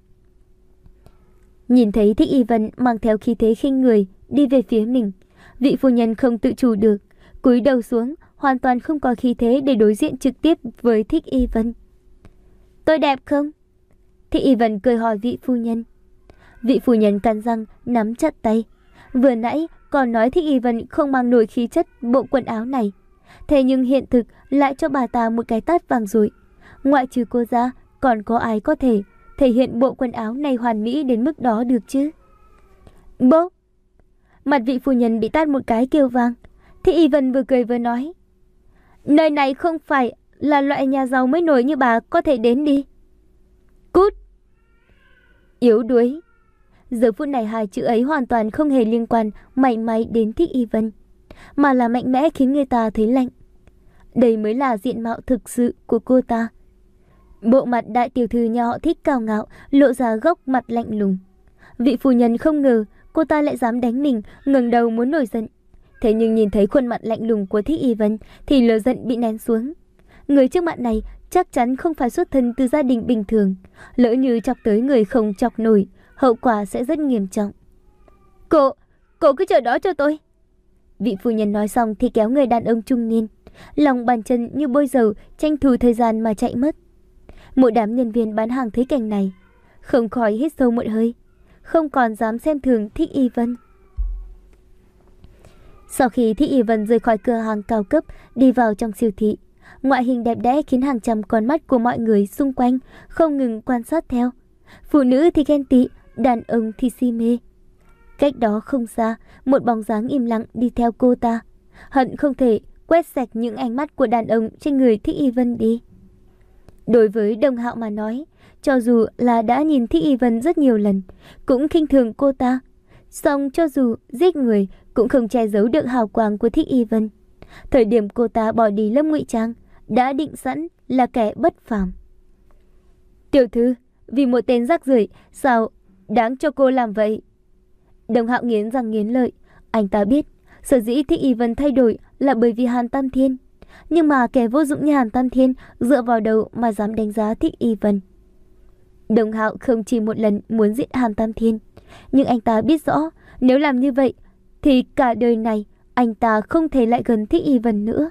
Nhìn thấy Thích Y Vân mang theo khí thế khinh người đi về phía mình, vị phu nhân không tự chủ được, cúi đầu xuống, hoàn toàn không có khí thế để đối diện trực tiếp với Thích Y Vân. Tôi đẹp không? Thích Y Vân cười hỏi vị phu nhân. Vị phu nhân cắn răng nắm chặt tay. Vừa nãy còn nói Thích Y Vân không mang nổi khí chất bộ quần áo này, thế nhưng hiện thực lại cho bà ta một cái tát vàng rụi. Ngoại trừ cô ra, còn có ai có thể thể hiện bộ quần áo này hoàn mỹ đến mức đó được chứ? Bốp! Mặt vị phu nhân bị tát một cái kêu vang. Thích Y Vân vừa cười vừa nói. Nơi này không phải là loại nhà giàu mới nổi như bà có thể đến đi. Cút! Yếu đuối. Giờ phút này hai chữ ấy hoàn toàn không hề liên quan mảy may đến Thích Y Vân, mà là mạnh mẽ khiến người ta thấy lạnh. Đây mới là diện mạo thực sự của cô ta. Bộ mặt đại tiểu thư nhà họ Thích cao ngạo, lộ ra gốc mặt lạnh lùng. Vị phu nhân không ngờ cô ta lại dám đánh mình, ngẩng đầu muốn nổi giận. Thế nhưng nhìn thấy khuôn mặt lạnh lùng của Thích Y Vân thì lửa giận bị nén xuống. Người trước mặt này chắc chắn không phải xuất thân từ gia đình bình thường. Lỡ như chọc tới người không chọc nổi, hậu quả sẽ rất nghiêm trọng. Cô, cô cứ chờ đó cho tôi. Vị phu nhân nói xong thì kéo người đàn ông trung niên, lòng bàn chân như bôi dầu, tranh thủ thời gian mà chạy mất. Một đám nhân viên bán hàng thấy cảnh này, không khỏi hít sâu một hơi, không còn dám xem thường Thích Y Vân. Sau khi Thích Y Vân rời khỏi cửa hàng cao cấp, đi vào trong siêu thị, ngoại hình đẹp đẽ khiến hàng trăm con mắt của mọi người xung quanh không ngừng quan sát theo. Phụ nữ thì ghen tị, đàn ông thì si mê. Cách đó không xa, một bóng dáng im lặng đi theo cô ta, hận không thể quét sạch những ánh mắt của đàn ông trên người Thích Y Vân đi. Đối với Đồng Hạo mà nói, cho dù là đã nhìn Thích Y Vân rất nhiều lần, cũng khinh thường cô ta. Song cho dù giết người cũng không che giấu được hào quang của Thích Y Vân. Thời điểm cô ta bỏ đi lớp ngụy trang, đã định sẵn là kẻ bất phàm. Tiểu thư, vì một tên rác rưởi sao đáng cho cô làm vậy? Đồng Hạo nghiến răng nghiến lợi. Anh ta biết sở dĩ Thích Y Vân thay đổi là bởi vì Hàn Tam Thiên. Nhưng mà kẻ vô dụng như Hàn Tam Thiên dựa vào đâu mà dám đánh giá Thích Y Vân? Đồng Hạo không chỉ một lần muốn giết Hàn Tam Thiên, nhưng anh ta biết rõ nếu làm như vậy thì cả đời này anh ta không thể lại gần Thích Y Vân nữa.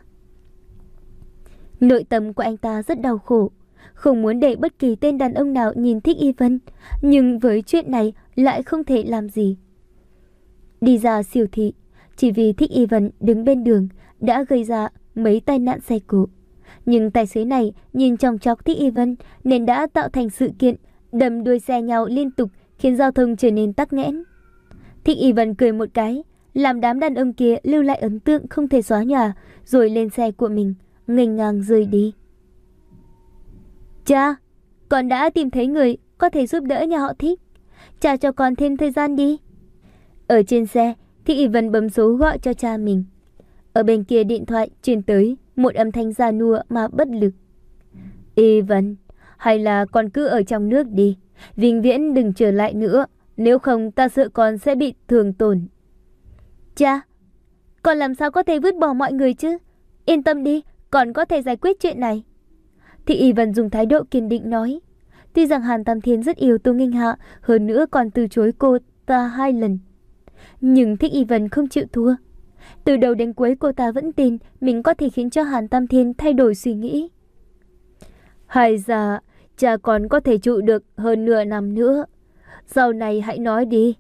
Nội tâm của anh ta rất đau khổ, không muốn để bất kỳ tên đàn ông nào nhìn Thích Y Vân, nhưng với chuyện này lại không thể làm gì. Đi ra siêu thị, chỉ vì Thích Y Vân đứng bên đường đã gây ra mấy tai nạn xe cộ. Nhưng tài xế này nhìn chòng chọc Thích Y Vân nên đã tạo thành sự kiện đâm đuôi xe nhau liên tục, khiến giao thông trở nên tắc nghẽn. Thích Y Vân cười một cái, làm đám đàn ông kia lưu lại ấn tượng không thể xóa nhòa, rồi lên xe của mình, nghênh ngang rời đi. Cha, con đã tìm thấy người có thể giúp đỡ nhà họ Thích. Cha cho con thêm thời gian đi. Ở trên xe, Thích Y Vân bấm số gọi cho cha mình. Ở bên kia điện thoại truyền tới một âm thanh già nua mà bất lực. Y Vân, hay là con cứ ở trong nước đi, vĩnh viễn đừng trở lại nữa, nếu không ta sợ con sẽ bị thương tổn. Cha, con làm sao có thể vứt bỏ mọi người chứ? Yên tâm đi, con có thể giải quyết chuyện này. Thích Y Vân dùng thái độ kiên định nói. Tuy rằng Hàn Tam Thiên rất yêu Tô Nghinh Hạ, hơn nữa còn từ chối cô ta hai lần, nhưng Thích Y Vân không chịu thua. Từ đầu đến cuối cô ta vẫn tin mình có thể khiến cho Hàn Tam Thiên thay đổi suy nghĩ. Hay ra cha còn có thể trụ được hơn nửa năm nữa, sau này hãy nói đi.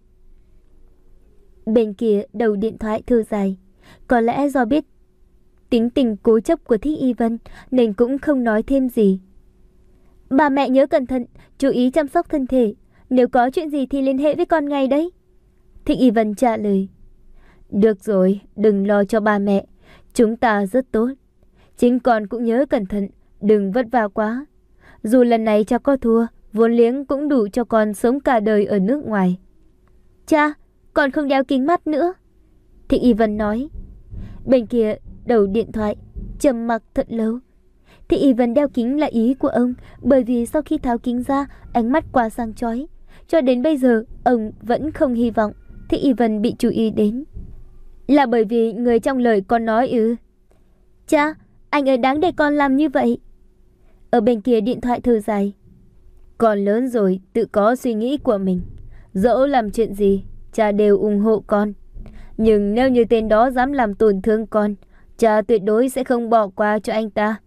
Bên kia đầu điện thoại thở dài. Có lẽ do biết tính tình cố chấp của Thích Y Vân nên cũng không nói thêm gì. Bà mẹ nhớ cẩn thận, chú ý chăm sóc thân thể, nếu có chuyện gì thì liên hệ với con ngay đấy. Thích Y Vân trả lời. Được rồi, đừng lo cho ba mẹ, chúng ta rất tốt. Chính con cũng nhớ cẩn thận, đừng vất vả quá. Dù lần này cha có thua, vốn liếng cũng đủ cho con sống cả đời ở nước ngoài. Cha, con không đeo kính mắt nữa. Thích Y Vân nói. Bên kia đầu điện thoại trầm mặc thật lâu. Thích Y Vân đeo kính là ý của ông, bởi vì sau khi tháo kính ra, ánh mắt quá sáng chói. Cho đến bây giờ, ông vẫn không hy vọng Thích Y Vân bị chú ý đến. Là bởi vì người trong lời con nói ư? Cha, anh ấy đáng để con làm như vậy. Ở bên kia điện thoại thở dài. Con lớn rồi, tự có suy nghĩ của mình. Dẫu làm chuyện gì, cha đều ủng hộ con. Nhưng nếu như tên đó dám làm tổn thương con, cha tuyệt đối sẽ không bỏ qua cho anh ta.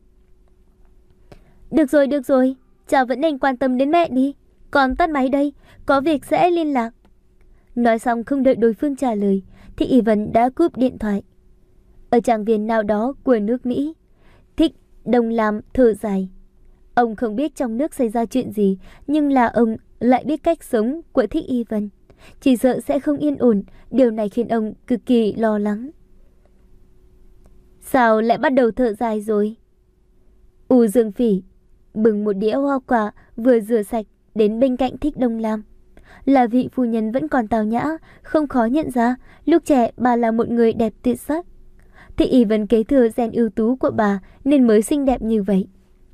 Được rồi, được rồi, cha vẫn nên quan tâm đến mẹ đi. Con tắt máy đây, có việc sẽ liên lạc. Nói xong không đợi đối phương trả lời, Thích Y Vân đã cúp điện thoại. Ở trang viên nào đó của nước Mỹ, Thích Đông Lam thở dài. Ông không biết trong nước xảy ra chuyện gì, nhưng là ông lại biết cách sống của Thích Y Vân. Chỉ sợ sẽ không yên ổn, điều này khiến ông cực kỳ lo lắng. Sao lại bắt đầu thở dài rồi? U Dương Phỉ bưng một đĩa hoa quả vừa rửa sạch đến bên cạnh Thích Đông Lam. Là vị phu nhân vẫn còn tào nhã, không khó nhận ra lúc trẻ bà là một người đẹp tuyệt sắc. Thích Y Vân kế thừa gen ưu tú của bà nên mới xinh đẹp như vậy.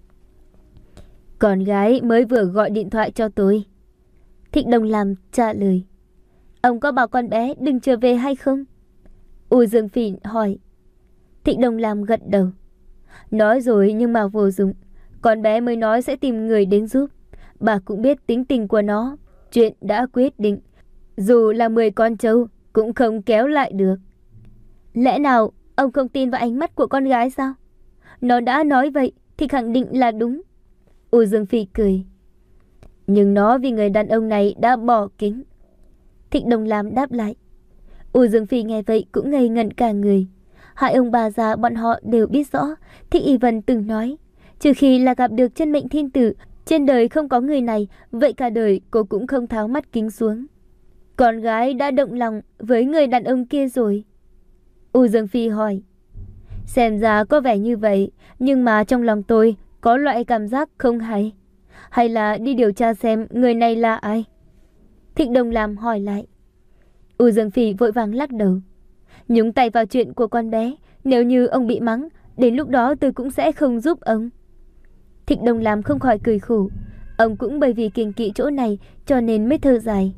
Con gái mới vừa gọi điện thoại cho tôi. Thích Đông Lam trả lời. Ông có bảo con bé đừng trở về hay không? U Dương Phỉ hỏi. Thích Đông Lam gật đầu. Nói rồi nhưng mà vô dụng. Con bé mới nói sẽ tìm người đến giúp. Bà cũng biết tính tình của nó. Chuyện đã quyết định. Dù là mười con trâu cũng không kéo lại được. Lẽ nào ông không tin vào ánh mắt của con gái sao? Nó đã nói vậy thì khẳng định là đúng. U Dương Phỉ cười. Nhưng nó vì người đàn ông này đã bỏ kính. Thích Đông Lam đáp lại. U Dương Phỉ nghe vậy cũng ngây ngẩn cả người. Hai ông bà già bọn họ đều biết rõ Thích Y Vân từng nói, trừ khi là gặp được chân mệnh thiên tử, trên đời không có người này, vậy cả đời cô cũng không tháo mắt kính xuống. Con gái đã động lòng với người đàn ông kia rồi. U Dương Phỉ hỏi. Xem ra có vẻ như vậy, nhưng mà trong lòng tôi có loại cảm giác không hay. Hay là đi điều tra xem người này là ai? Thích Đông Lam hỏi lại. U Dương Phỉ vội vàng lắc đầu. Nhúng tay vào chuyện của con bé, nếu như ông bị mắng, đến lúc đó tôi cũng sẽ không giúp ông. Thích Đông Lam không khỏi cười khổ. Ông cũng bởi vì kiêng kỵ chỗ này cho nên mới thở dài.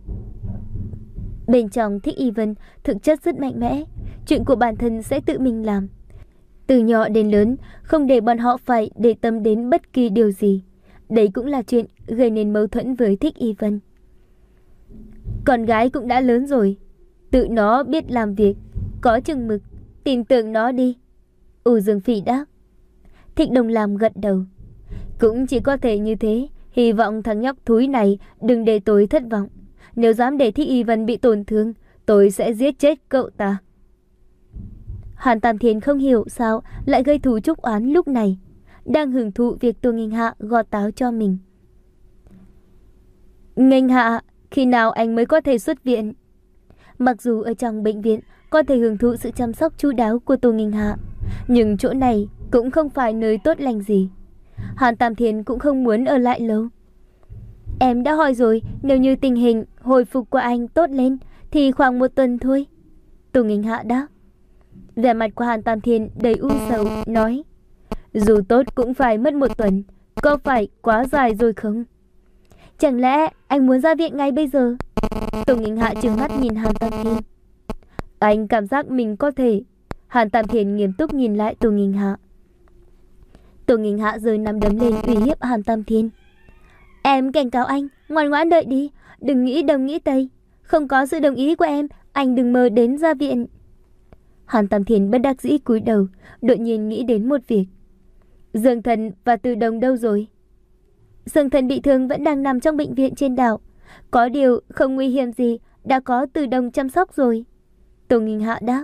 Bên trong Thích Y Vân thực chất rất mạnh mẽ, chuyện của bản thân sẽ tự mình làm. Từ nhỏ đến lớn, không để bọn họ phải để tâm đến bất kỳ điều gì. Đấy cũng là chuyện gây nên mâu thuẫn với Thích Y Vân. Con gái cũng đã lớn rồi, tự nó biết làm việc, có chừng mực, tin tưởng nó đi. U Dương Phỉ đáp. Thích Đông Lam gật đầu. Cũng chỉ có thể như thế, hy vọng thằng nhóc thúi này đừng để tôi thất vọng. Nếu dám để Thích Y Vân bị tổn thương, tôi sẽ giết chết cậu ta. Hàn Tam Thiên không hiểu sao lại gây thù chuốc oán lúc này, đang hưởng thụ việc Tô Nghênh Hạ gọt táo cho mình. Nghênh Hạ, khi nào anh mới có thể xuất viện? Mặc dù ở trong bệnh viện có thể hưởng thụ sự chăm sóc chu đáo của Tô Nghênh Hạ, nhưng chỗ này cũng không phải nơi tốt lành gì. Hàn Tam Thiên cũng không muốn ở lại lâu. Em đã hỏi rồi, nếu như tình hình hồi phục của anh tốt lên thì khoảng một tuần thôi. Tô Nghênh Hạ đáp. Vẻ mặt của Hàn Tam Thiên đầy u sầu, nói. Dù tốt cũng phải mất một tuần, có phải quá dài rồi không? Chẳng lẽ anh muốn ra viện ngay bây giờ? Tô Nghênh Hạ trừng mắt nhìn Hàn Tam Thiên. Anh cảm giác mình có thể. Hàn Tam Thiên nghiêm túc nhìn lại Tô Nghênh Hạ. Tô Nghênh Hạ giơ nắm đấm lên uy hiếp Hàn Tam Thiên. Em cảnh cáo anh, ngoan ngoãn đợi đi, đừng nghĩ đông nghĩ tây. Không có sự đồng ý của em, anh đừng mơ đến ra viện. Hàn Tam Thiên bất đắc dĩ cúi đầu, đột nhiên nghĩ đến một việc. Dương Thần và Từ Đồng đâu rồi? Dương Thần bị thương vẫn đang nằm trong bệnh viện trên đảo. Có điều không nguy hiểm gì, đã có Từ Đồng chăm sóc rồi. Tô Nghênh Hạ đáp.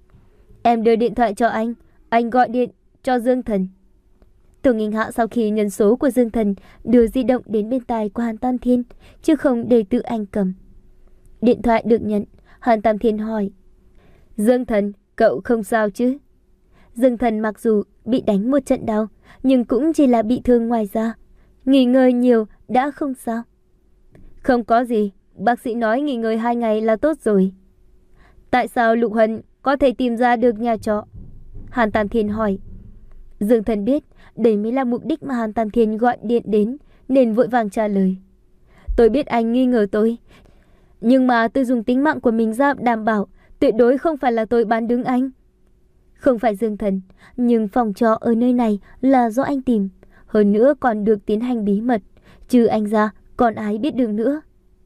Em đưa điện thoại cho anh, anh gọi điện cho Dương Thần. Tô Nghênh Hạ sau khi nhân số của Dương Thần đưa di động đến bên tai của Hàn Tam Thiên, chứ không để tự anh cầm. Điện thoại được nhận, Hàn Tam Thiên hỏi. Dương Thần, cậu không sao chứ? Dương Thần mặc dù bị đánh một trận đau, nhưng cũng chỉ là bị thương ngoài da. Nghỉ ngơi nhiều đã không sao. Không có gì, bác sĩ nói nghỉ ngơi hai ngày là tốt rồi. Tại sao Lục Hân có thể tìm ra được nhà trọ? Hàn Tam Thiên hỏi. Dương Thần biết đây mới là mục đích mà Hàn Tam Thiên gọi điện đến, nên vội vàng trả lời. Tôi biết anh nghi ngờ tôi, nhưng mà tôi dùng tính mạng của mình ra đảm bảo tuyệt đối không phải là tôi bán đứng anh. Không phải Dương Thần, nhưng phòng trọ ở nơi này là do anh tìm. Hơn nữa còn được tiến hành bí mật, trừ anh ra còn ai biết được nữa.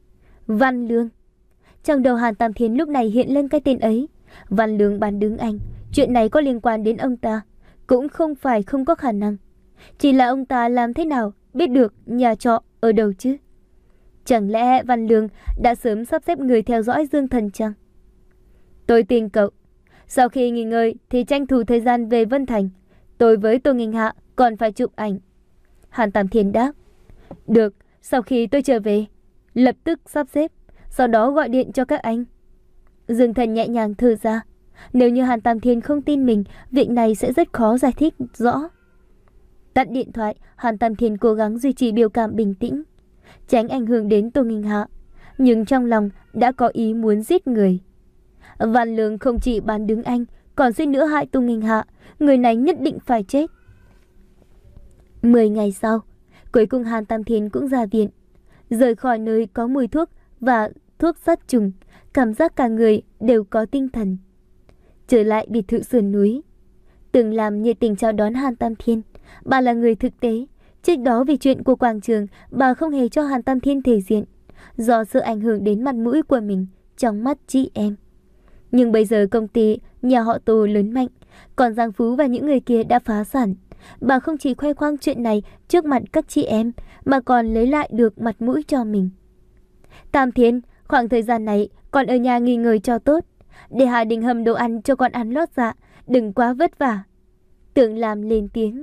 Văn Lương. Trong đầu Hàn Tam Thiên lúc này hiện lên cái tên ấy. Văn Lương bán đứng anh, chuyện này có liên quan đến ông ta, cũng không phải không có khả năng. Chỉ là ông ta làm thế nào biết được nhà trọ ở đâu chứ? Chẳng lẽ Văn Lương đã sớm sắp xếp người theo dõi Dương Thần chăng? Tôi tin cậu. Sau khi nghỉ ngơi thì tranh thủ thời gian về Vân Thành. Tôi với Tô Nghênh Hạ còn phải chụp ảnh. Hàn Tam Thiên đáp. Được, sau khi tôi trở về, lập tức sắp xếp, sau đó gọi điện cho các anh. Dương Thần nhẹ nhàng thở ra. Nếu như Hàn Tam Thiên không tin mình, việc này sẽ rất khó giải thích rõ. Tắt điện thoại, Hàn Tam Thiên cố gắng duy trì biểu cảm bình tĩnh, tránh ảnh hưởng đến Tô Nghinh Hạ, nhưng trong lòng đã có ý muốn giết người. Văn Lương không chỉ bán đứng anh, còn suýt nữa hại Tô Nghinh Hạ, người này nhất định phải chết. Mười ngày sau, cuối cùng Hàn Tam Thiên cũng ra viện, rời khỏi nơi có mùi thuốc và thuốc sát trùng, cảm giác cả người đều có tinh thần. Trở lại biệt thự sườn núi, Từng Làm nhiệt tình chào đón Hàn Tam Thiên. Bà là người thực tế, trước đó vì chuyện của quảng trường, bà không hề cho Hàn Tam Thiên thể diện, do sợ ảnh hưởng đến mặt mũi của mình trong mắt chị em. Nhưng bây giờ công ty nhà họ Tô lớn mạnh, còn Giang Phú và những người kia đã phá sản. Bà không chỉ khoe khoang chuyện này trước mặt các chị em, mà còn lấy lại được mặt mũi cho mình. Tam Thiên, khoảng thời gian này còn ở nhà nghỉ ngơi cho tốt, để Hà Đình hầm đồ ăn cho con ăn lót dạ, đừng quá vất vả. Tưởng Lam lên tiếng.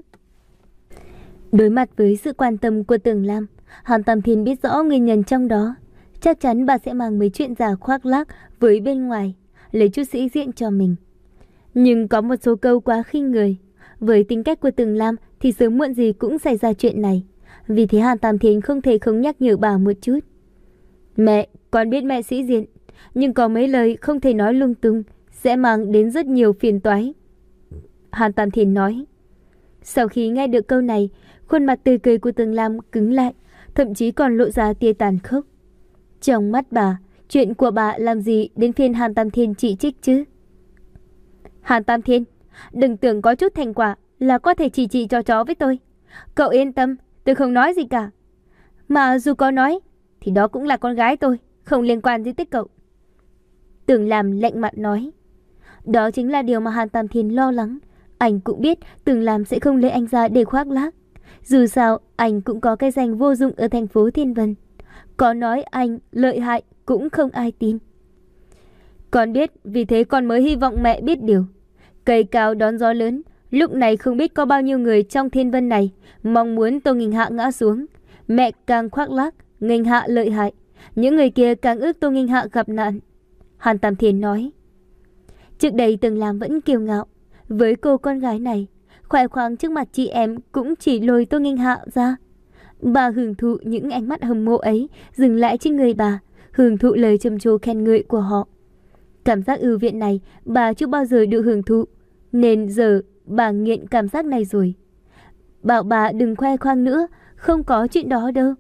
Đối mặt với sự quan tâm của Tưởng Lam, Hàn Tam Thiên biết rõ nguyên nhân trong đó. Chắc chắn bà sẽ mang mấy chuyện giả khoác lác với bên ngoài, lấy chút sĩ diện cho mình. Nhưng có một số câu quá khinh người. Với tính cách của Tưởng Lam thì sớm muộn gì cũng xảy ra chuyện này. Vì thế Hàn Tam Thiên không thể không nhắc nhở bà một chút. Mẹ, con biết mẹ sĩ diện, nhưng có mấy lời không thể nói lung tung, sẽ mang đến rất nhiều phiền toái. Hàn Tam Thiên nói. Sau khi nghe được câu này, khuôn mặt tươi cười của Tưởng Lam cứng lại, thậm chí còn lộ ra tia tàn khốc. Trong mắt bà, chuyện của bà làm gì đến phiên Hàn Tam Thiên chỉ trích chứ? Hàn Tam Thiên, đừng tưởng có chút thành quả là có thể chỉ chỉ cho chó với tôi. Cậu yên tâm, tôi không nói gì cả. Mà dù có nói, thì đó cũng là con gái tôi, không liên quan gì tới cậu. Tưởng Lam lạnh mặt nói. Đó chính là điều mà Hàn Tam Thiên lo lắng. Anh cũng biết Tưởng Lam sẽ không lấy anh ra để khoác lác. Dù sao, anh cũng có cái danh vô dụng ở thành phố Thiên Vân. Có nói anh lợi hại cũng không ai tin. Con biết, vì thế con mới hy vọng mẹ biết điều. Cây cao đón gió lớn, lúc này không biết có bao nhiêu người trong Thiên Vân này mong muốn Tô Nghinh Hạ ngã xuống. Mẹ càng khoác lác, Nghinh Hạ lợi hại, những người kia càng ước Tô Nghinh Hạ gặp nạn. Hàn Tam Thiên nói. Trước đây Tưởng Lam vẫn kiêu ngạo với cô con gái này, khoe khoang trước mặt chị em cũng chỉ lôi Tô Nghinh Hạ ra. Bà hưởng thụ những ánh mắt hâm mộ ấy dừng lại trên người bà, hưởng thụ lời trầm trồ khen ngợi của họ. Cảm giác ưu việt này bà chưa bao giờ được hưởng thụ, nên giờ bà nghiện cảm giác này rồi. Bảo bà đừng khoe khoang nữa, không có chuyện đó đâu.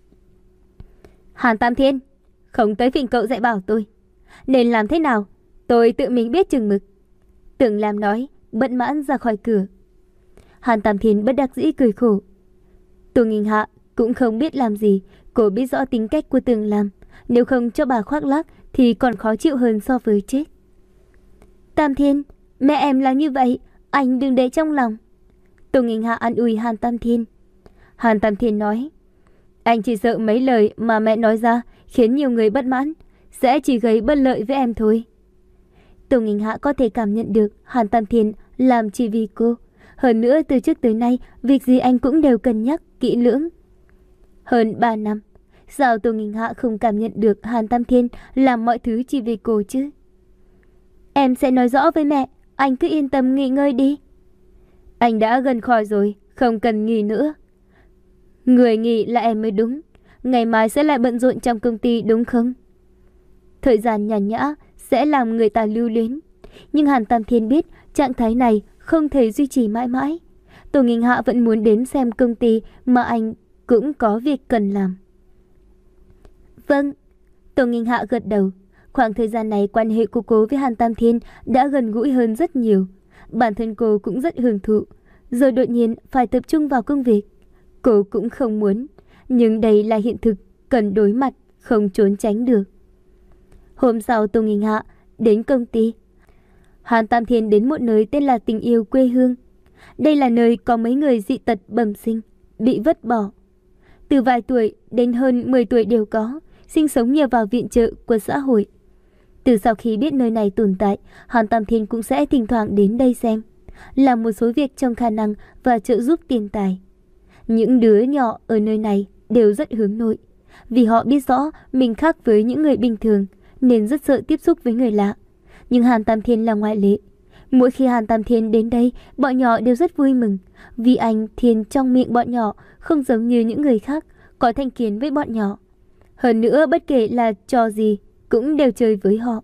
Hàn Tam Thiên, không tới phiên cậu dạy bảo tôi. Nên làm thế nào, tôi tự mình biết chừng mực. Tưởng Lam nói, bận mãn ra khỏi cửa. Hàn Tam Thiên bất đắc dĩ cười khổ. Tô Nghinh Hạ cũng không biết làm gì, cô biết rõ tính cách của Tưởng Lam. Nếu không cho bà khoác lác thì còn khó chịu hơn so với chết. Tam Thiên, mẹ em là như vậy, anh đừng để trong lòng. Tô Nghinh Hạ an ủi Hàn Tam Thiên. Hàn Tam Thiên nói, anh chỉ sợ mấy lời mà mẹ nói ra khiến nhiều người bất mãn, sẽ chỉ gây bất lợi với em thôi. Tô Nghinh Hạ có thể cảm nhận được Hàn Tam Thiên làm chỉ vì cô. Hơn nữa từ trước tới nay, việc gì anh cũng đều cân nhắc kỹ lưỡng. Hơn ba năm, sao Tô Nghinh Hạ không cảm nhận được Hàn Tam Thiên làm mọi thứ chỉ vì cô chứ? Em sẽ nói rõ với mẹ, anh cứ yên tâm nghỉ ngơi đi. Anh đã gần khỏi rồi, không cần nghỉ nữa. Người nghỉ là em mới đúng. Ngày mai sẽ lại bận rộn trong công ty đúng không? Thời gian nhàn nhã sẽ làm người ta lưu luyến. Nhưng Hàn Tam Thiên biết trạng thái này không thể duy trì mãi mãi. Tô Nghinh Hạ vẫn muốn đến xem công ty mà anh cũng có việc cần làm. Vâng. Tô Nghinh Hạ gật đầu. Khoảng thời gian này quan hệ của cô với Hàn Tam Thiên đã gần gũi hơn rất nhiều. Bản thân cô cũng rất hưởng thụ. Rồi đột nhiên phải tập trung vào công việc. Cô cũng không muốn. Nhưng đây là hiện thực, cần đối mặt, không trốn tránh được. Hôm sau Tô Nghinh Hạ đến công ty. Hàn Tam Thiên đến một nơi tên là Tình Yêu Quê Hương. Đây là nơi có mấy người dị tật bẩm sinh, bị vứt bỏ. Từ vài tuổi đến hơn mười tuổi đều có, sinh sống nhờ vào viện trợ của xã hội. Từ sau khi biết nơi này tồn tại, Hàn Tam Thiên cũng sẽ thỉnh thoảng đến đây xem, làm một số việc trong khả năng và trợ giúp tiền tài. Những đứa nhỏ ở nơi này đều rất hướng nội, vì họ biết rõ mình khác với những người bình thường, nên rất sợ tiếp xúc với người lạ. Nhưng Hàn Tam Thiên là ngoại lệ. Mỗi khi Hàn Tam Thiên đến đây, bọn nhỏ đều rất vui mừng, vì anh Thiên trong miệng bọn nhỏ không giống như những người khác, có thành kiến với bọn nhỏ. Hơn nữa bất kể là trò gì cũng đều chơi với họ.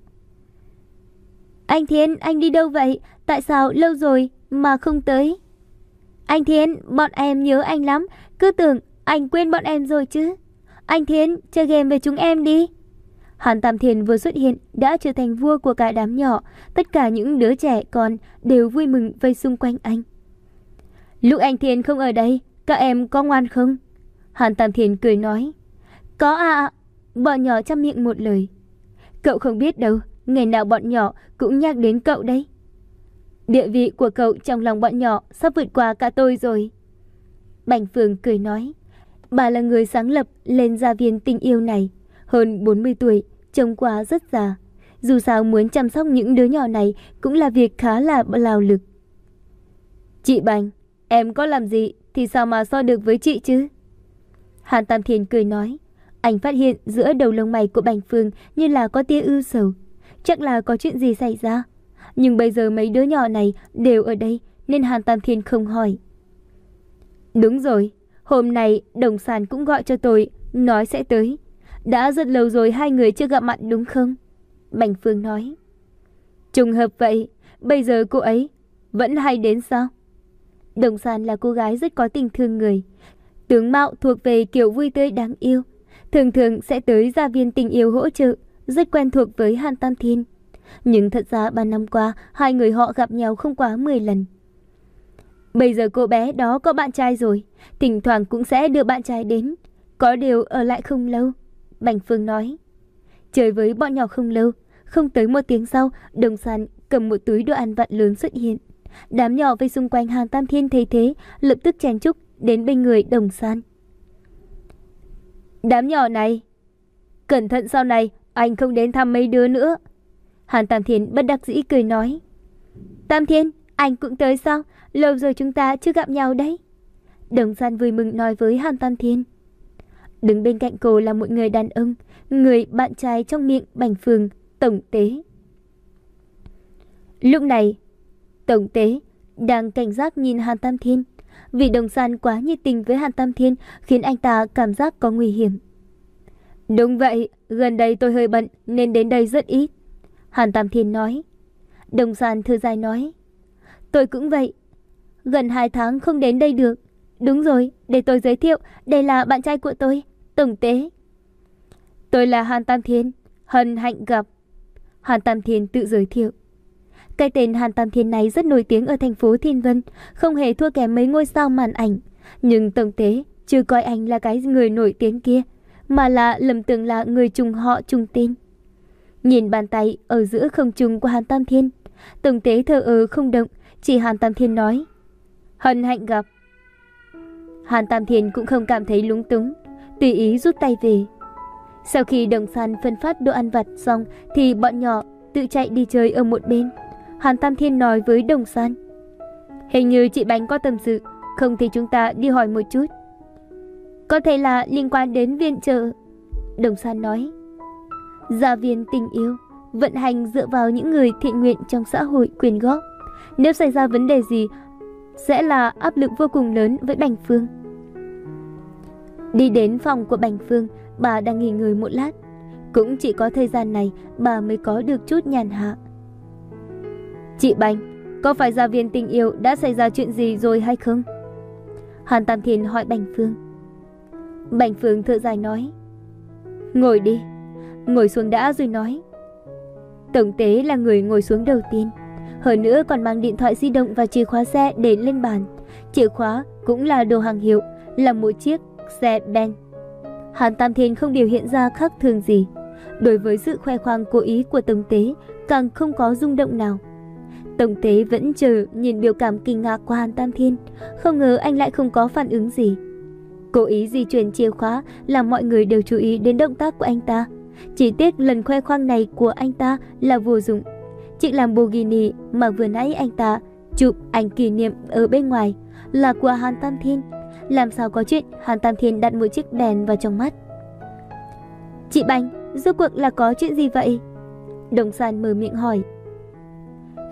Anh Thiên, anh đi đâu vậy? Tại sao lâu rồi mà không tới? Anh Thiên, bọn em nhớ anh lắm, cứ tưởng anh quên bọn em rồi chứ. Anh Thiên, chơi game với chúng em đi. Hàn Tam Thiên vừa xuất hiện đã trở thành vua của cả đám nhỏ, tất cả những đứa trẻ con đều vui mừng vây xung quanh anh. Lúc anh Thiên không ở đây, các em có ngoan không? Hàn Tam Thiên cười nói. Có ạ, bọn nhỏ chăm miệng một lời. Cậu không biết đâu, ngày nào bọn nhỏ cũng nhắc đến cậu đấy. Địa vị của cậu trong lòng bọn nhỏ sắp vượt qua cả tôi rồi. Bành Phương cười nói. Bà là người sáng lập lên gia viên tình yêu này. Hơn bốn mươi tuổi, trông quá rất già. Dù sao muốn chăm sóc những đứa nhỏ này cũng là việc khá là lao lực. Chị Bành, em có làm gì thì sao mà so được với chị chứ? Hàn Tam Thiên cười nói. Anh phát hiện giữa đầu lông mày của Bành Phương như là có tia ưu sầu. Chắc là có chuyện gì xảy ra. Nhưng bây giờ mấy đứa nhỏ này đều ở đây nên Hàn Tam Thiên không hỏi. Đúng rồi, hôm nay Đồng Sàn cũng gọi cho tôi, nói sẽ tới. Đã rất lâu rồi hai người chưa gặp mặt đúng không? Bành Phương nói. Trùng hợp vậy, bây giờ cô ấy vẫn hay đến sao? Đồng Sàn là cô gái rất có tình thương người. Tướng mạo thuộc về kiểu vui tươi đáng yêu. Thường thường sẽ tới gia viên tình yêu hỗ trợ, rất quen thuộc với Hàn Tam Thiên. Nhưng thật ra ba năm qua, hai người họ gặp nhau không quá mười lần. Bây giờ cô bé đó có bạn trai rồi, thỉnh thoảng cũng sẽ đưa bạn trai đến. Có điều ở lại không lâu. Bành Phương nói. Chơi với bọn nhỏ không lâu, không tới một tiếng sau, Đồng Sàn cầm một túi đồ ăn vặt lớn xuất hiện. Đám nhỏ vây xung quanh Hàn Tam Thiên thấy thế, lập tức chen chúc đến bên người Đồng Sàn. Đám nhỏ này, cẩn thận sau này anh không đến thăm mấy đứa nữa. Hàn Tam Thiên bất đắc dĩ cười nói. Tam Thiên, anh cũng tới sao? Lâu rồi chúng ta chưa gặp nhau đấy. Đồng Sàn vui mừng nói với Hàn Tam Thiên. Đứng bên cạnh cô là một người đàn ông, người bạn trai trong miệng Bành Phương, Tổng Tế. Lúc này, Tổng Tế đang cảnh giác nhìn Hàn Tam Thiên. Vì Đồng Sàn quá nhiệt tình với Hàn Tam Thiên khiến anh ta cảm giác có nguy hiểm. Đúng vậy, gần đây tôi hơi bận nên đến đây rất ít. Hàn Tam Thiên nói. Đồng Sàn thở dài nói. Tôi cũng vậy, gần hai tháng không đến đây được. Đúng rồi, để tôi giới thiệu, đây là bạn trai của tôi, Tổng Tế. Tôi là Hàn Tam Thiên, hân hạnh gặp. Hàn Tam Thiên tự giới thiệu. Cái tên Hàn Tam Thiên này rất nổi tiếng ở thành phố Thiên Vân, không hề thua kém mấy ngôi sao màn ảnh. Nhưng Tổng Tế chưa coi anh là cái người nổi tiếng kia, mà là lầm tưởng là người trùng họ trùng tên. Nhìn bàn tay ở giữa không trung của Hàn Tam Thiên, Tổng Tế thờ ơ không động, chỉ Hàn Tam Thiên nói. Hân hạnh gặp. Hàn Tam Thiên cũng không cảm thấy lúng túng, tùy ý rút tay về. Sau khi Đồng Sàn phân phát đồ ăn vặt xong thì bọn nhỏ tự chạy đi chơi ở một bên. Hàn Tam Thiên nói với Đồng Sàn. Hình như chị Bánh có tâm sự, không thì chúng ta đi hỏi một chút. Có thể là liên quan đến viện trợ. Đồng Sàn nói. Gia viên tình yêu vận hành dựa vào những người thiện nguyện trong xã hội quyên góp. Nếu xảy ra vấn đề gì sẽ là áp lực vô cùng lớn với Bành Phương. Đi đến phòng của Bành Phương, bà đang nghỉ ngơi một lát. Cũng chỉ có thời gian này bà mới có được chút nhàn hạ. Chị Bành, có phải gia viên tình yêu đã xảy ra chuyện gì rồi hay không? Hàn Tam Thiên hỏi Bành Phương. Bành Phương thở dài nói. Ngồi đi. Ngồi xuống đã rồi nói. Tổng Tế là người ngồi xuống đầu tiên. Hơn nữa còn mang điện thoại di động và chìa khóa xe để lên bàn. Chìa khóa cũng là đồ hàng hiệu, là một chiếc xe Benz. Hàn Tam Thiên không biểu hiện ra khác thường gì. Đối với sự khoe khoang cố ý của Tổng Tế càng không có rung động nào. Tổng Tế vẫn chờ nhìn biểu cảm kinh ngạc của Hàn Tam Thiên. Không ngờ anh lại không có phản ứng gì. Cố ý di chuyển chìa khóa làm mọi người đều chú ý đến động tác của anh ta. Chỉ tiếc lần khoe khoang này của anh ta là vô dụng. Chiếc Lamborghini mà vừa nãy anh ta chụp ảnh kỷ niệm ở bên ngoài là của Hàn Tam Thiên. Làm sao có chuyện Hàn Tam Thiên đặt một chiếc đèn vào trong mắt. Chị Bánh, rốt cuộc là có chuyện gì vậy? Đồng Sàn mở miệng hỏi.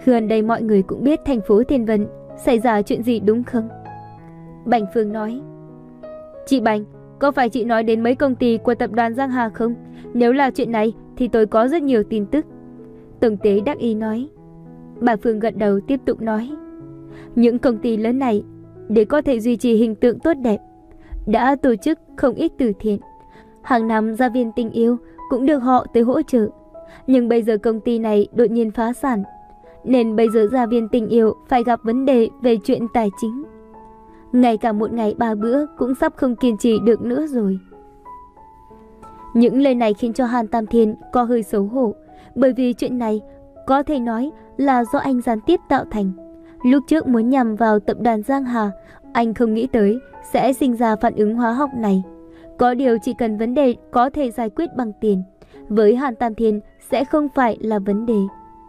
Gần đây mọi người cũng biết thành phố Thiên Vân xảy ra chuyện gì đúng không? Bành Phương nói. Chị Bành, có phải chị nói đến mấy công ty của tập đoàn Giang Hà không? Nếu là chuyện này thì tôi có rất nhiều tin tức. Tổng Tế đắc ý nói. Bà Phương gật đầu tiếp tục nói. Những công ty lớn này, để có thể duy trì hình tượng tốt đẹp, đã tổ chức không ít từ thiện. Hàng năm Gia viên tình yêu cũng được họ tới hỗ trợ. Nhưng bây giờ công ty này đột nhiên phá sản, nên bây giờ Gia viên tình yêu phải gặp vấn đề về chuyện tài chính. Ngay cả một ngày ba bữa cũng sắp không kiên trì được nữa rồi. Những lời này khiến cho Hàn Tam Thiên có hơi xấu hổ, bởi vì chuyện này có thể nói là do anh gián tiếp tạo thành. Lúc trước muốn nhằm vào tập đoàn Giang Hà, anh không nghĩ tới sẽ sinh ra phản ứng hóa học này. Có điều chỉ cần vấn đề có thể giải quyết bằng tiền, với Hàn Tam Thiên sẽ không phải là vấn đề.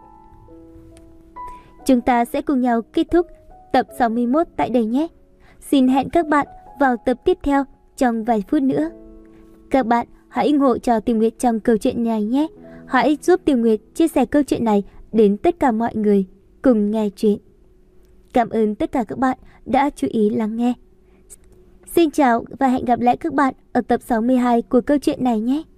Chúng ta sẽ cùng nhau kết thúc tập sáu mươi mốt tại đây nhé. Xin hẹn các bạn vào tập tiếp theo trong vài phút nữa. Các bạn hãy ủng hộ cho Tiểu Nguyệt trong câu chuyện này nhé. Hãy giúp Tiểu Nguyệt chia sẻ câu chuyện này đến tất cả mọi người cùng nghe chuyện. Cảm ơn tất cả các bạn đã chú ý lắng nghe. Xin chào và hẹn gặp lại các bạn ở tập sáu mươi hai của câu chuyện này nhé.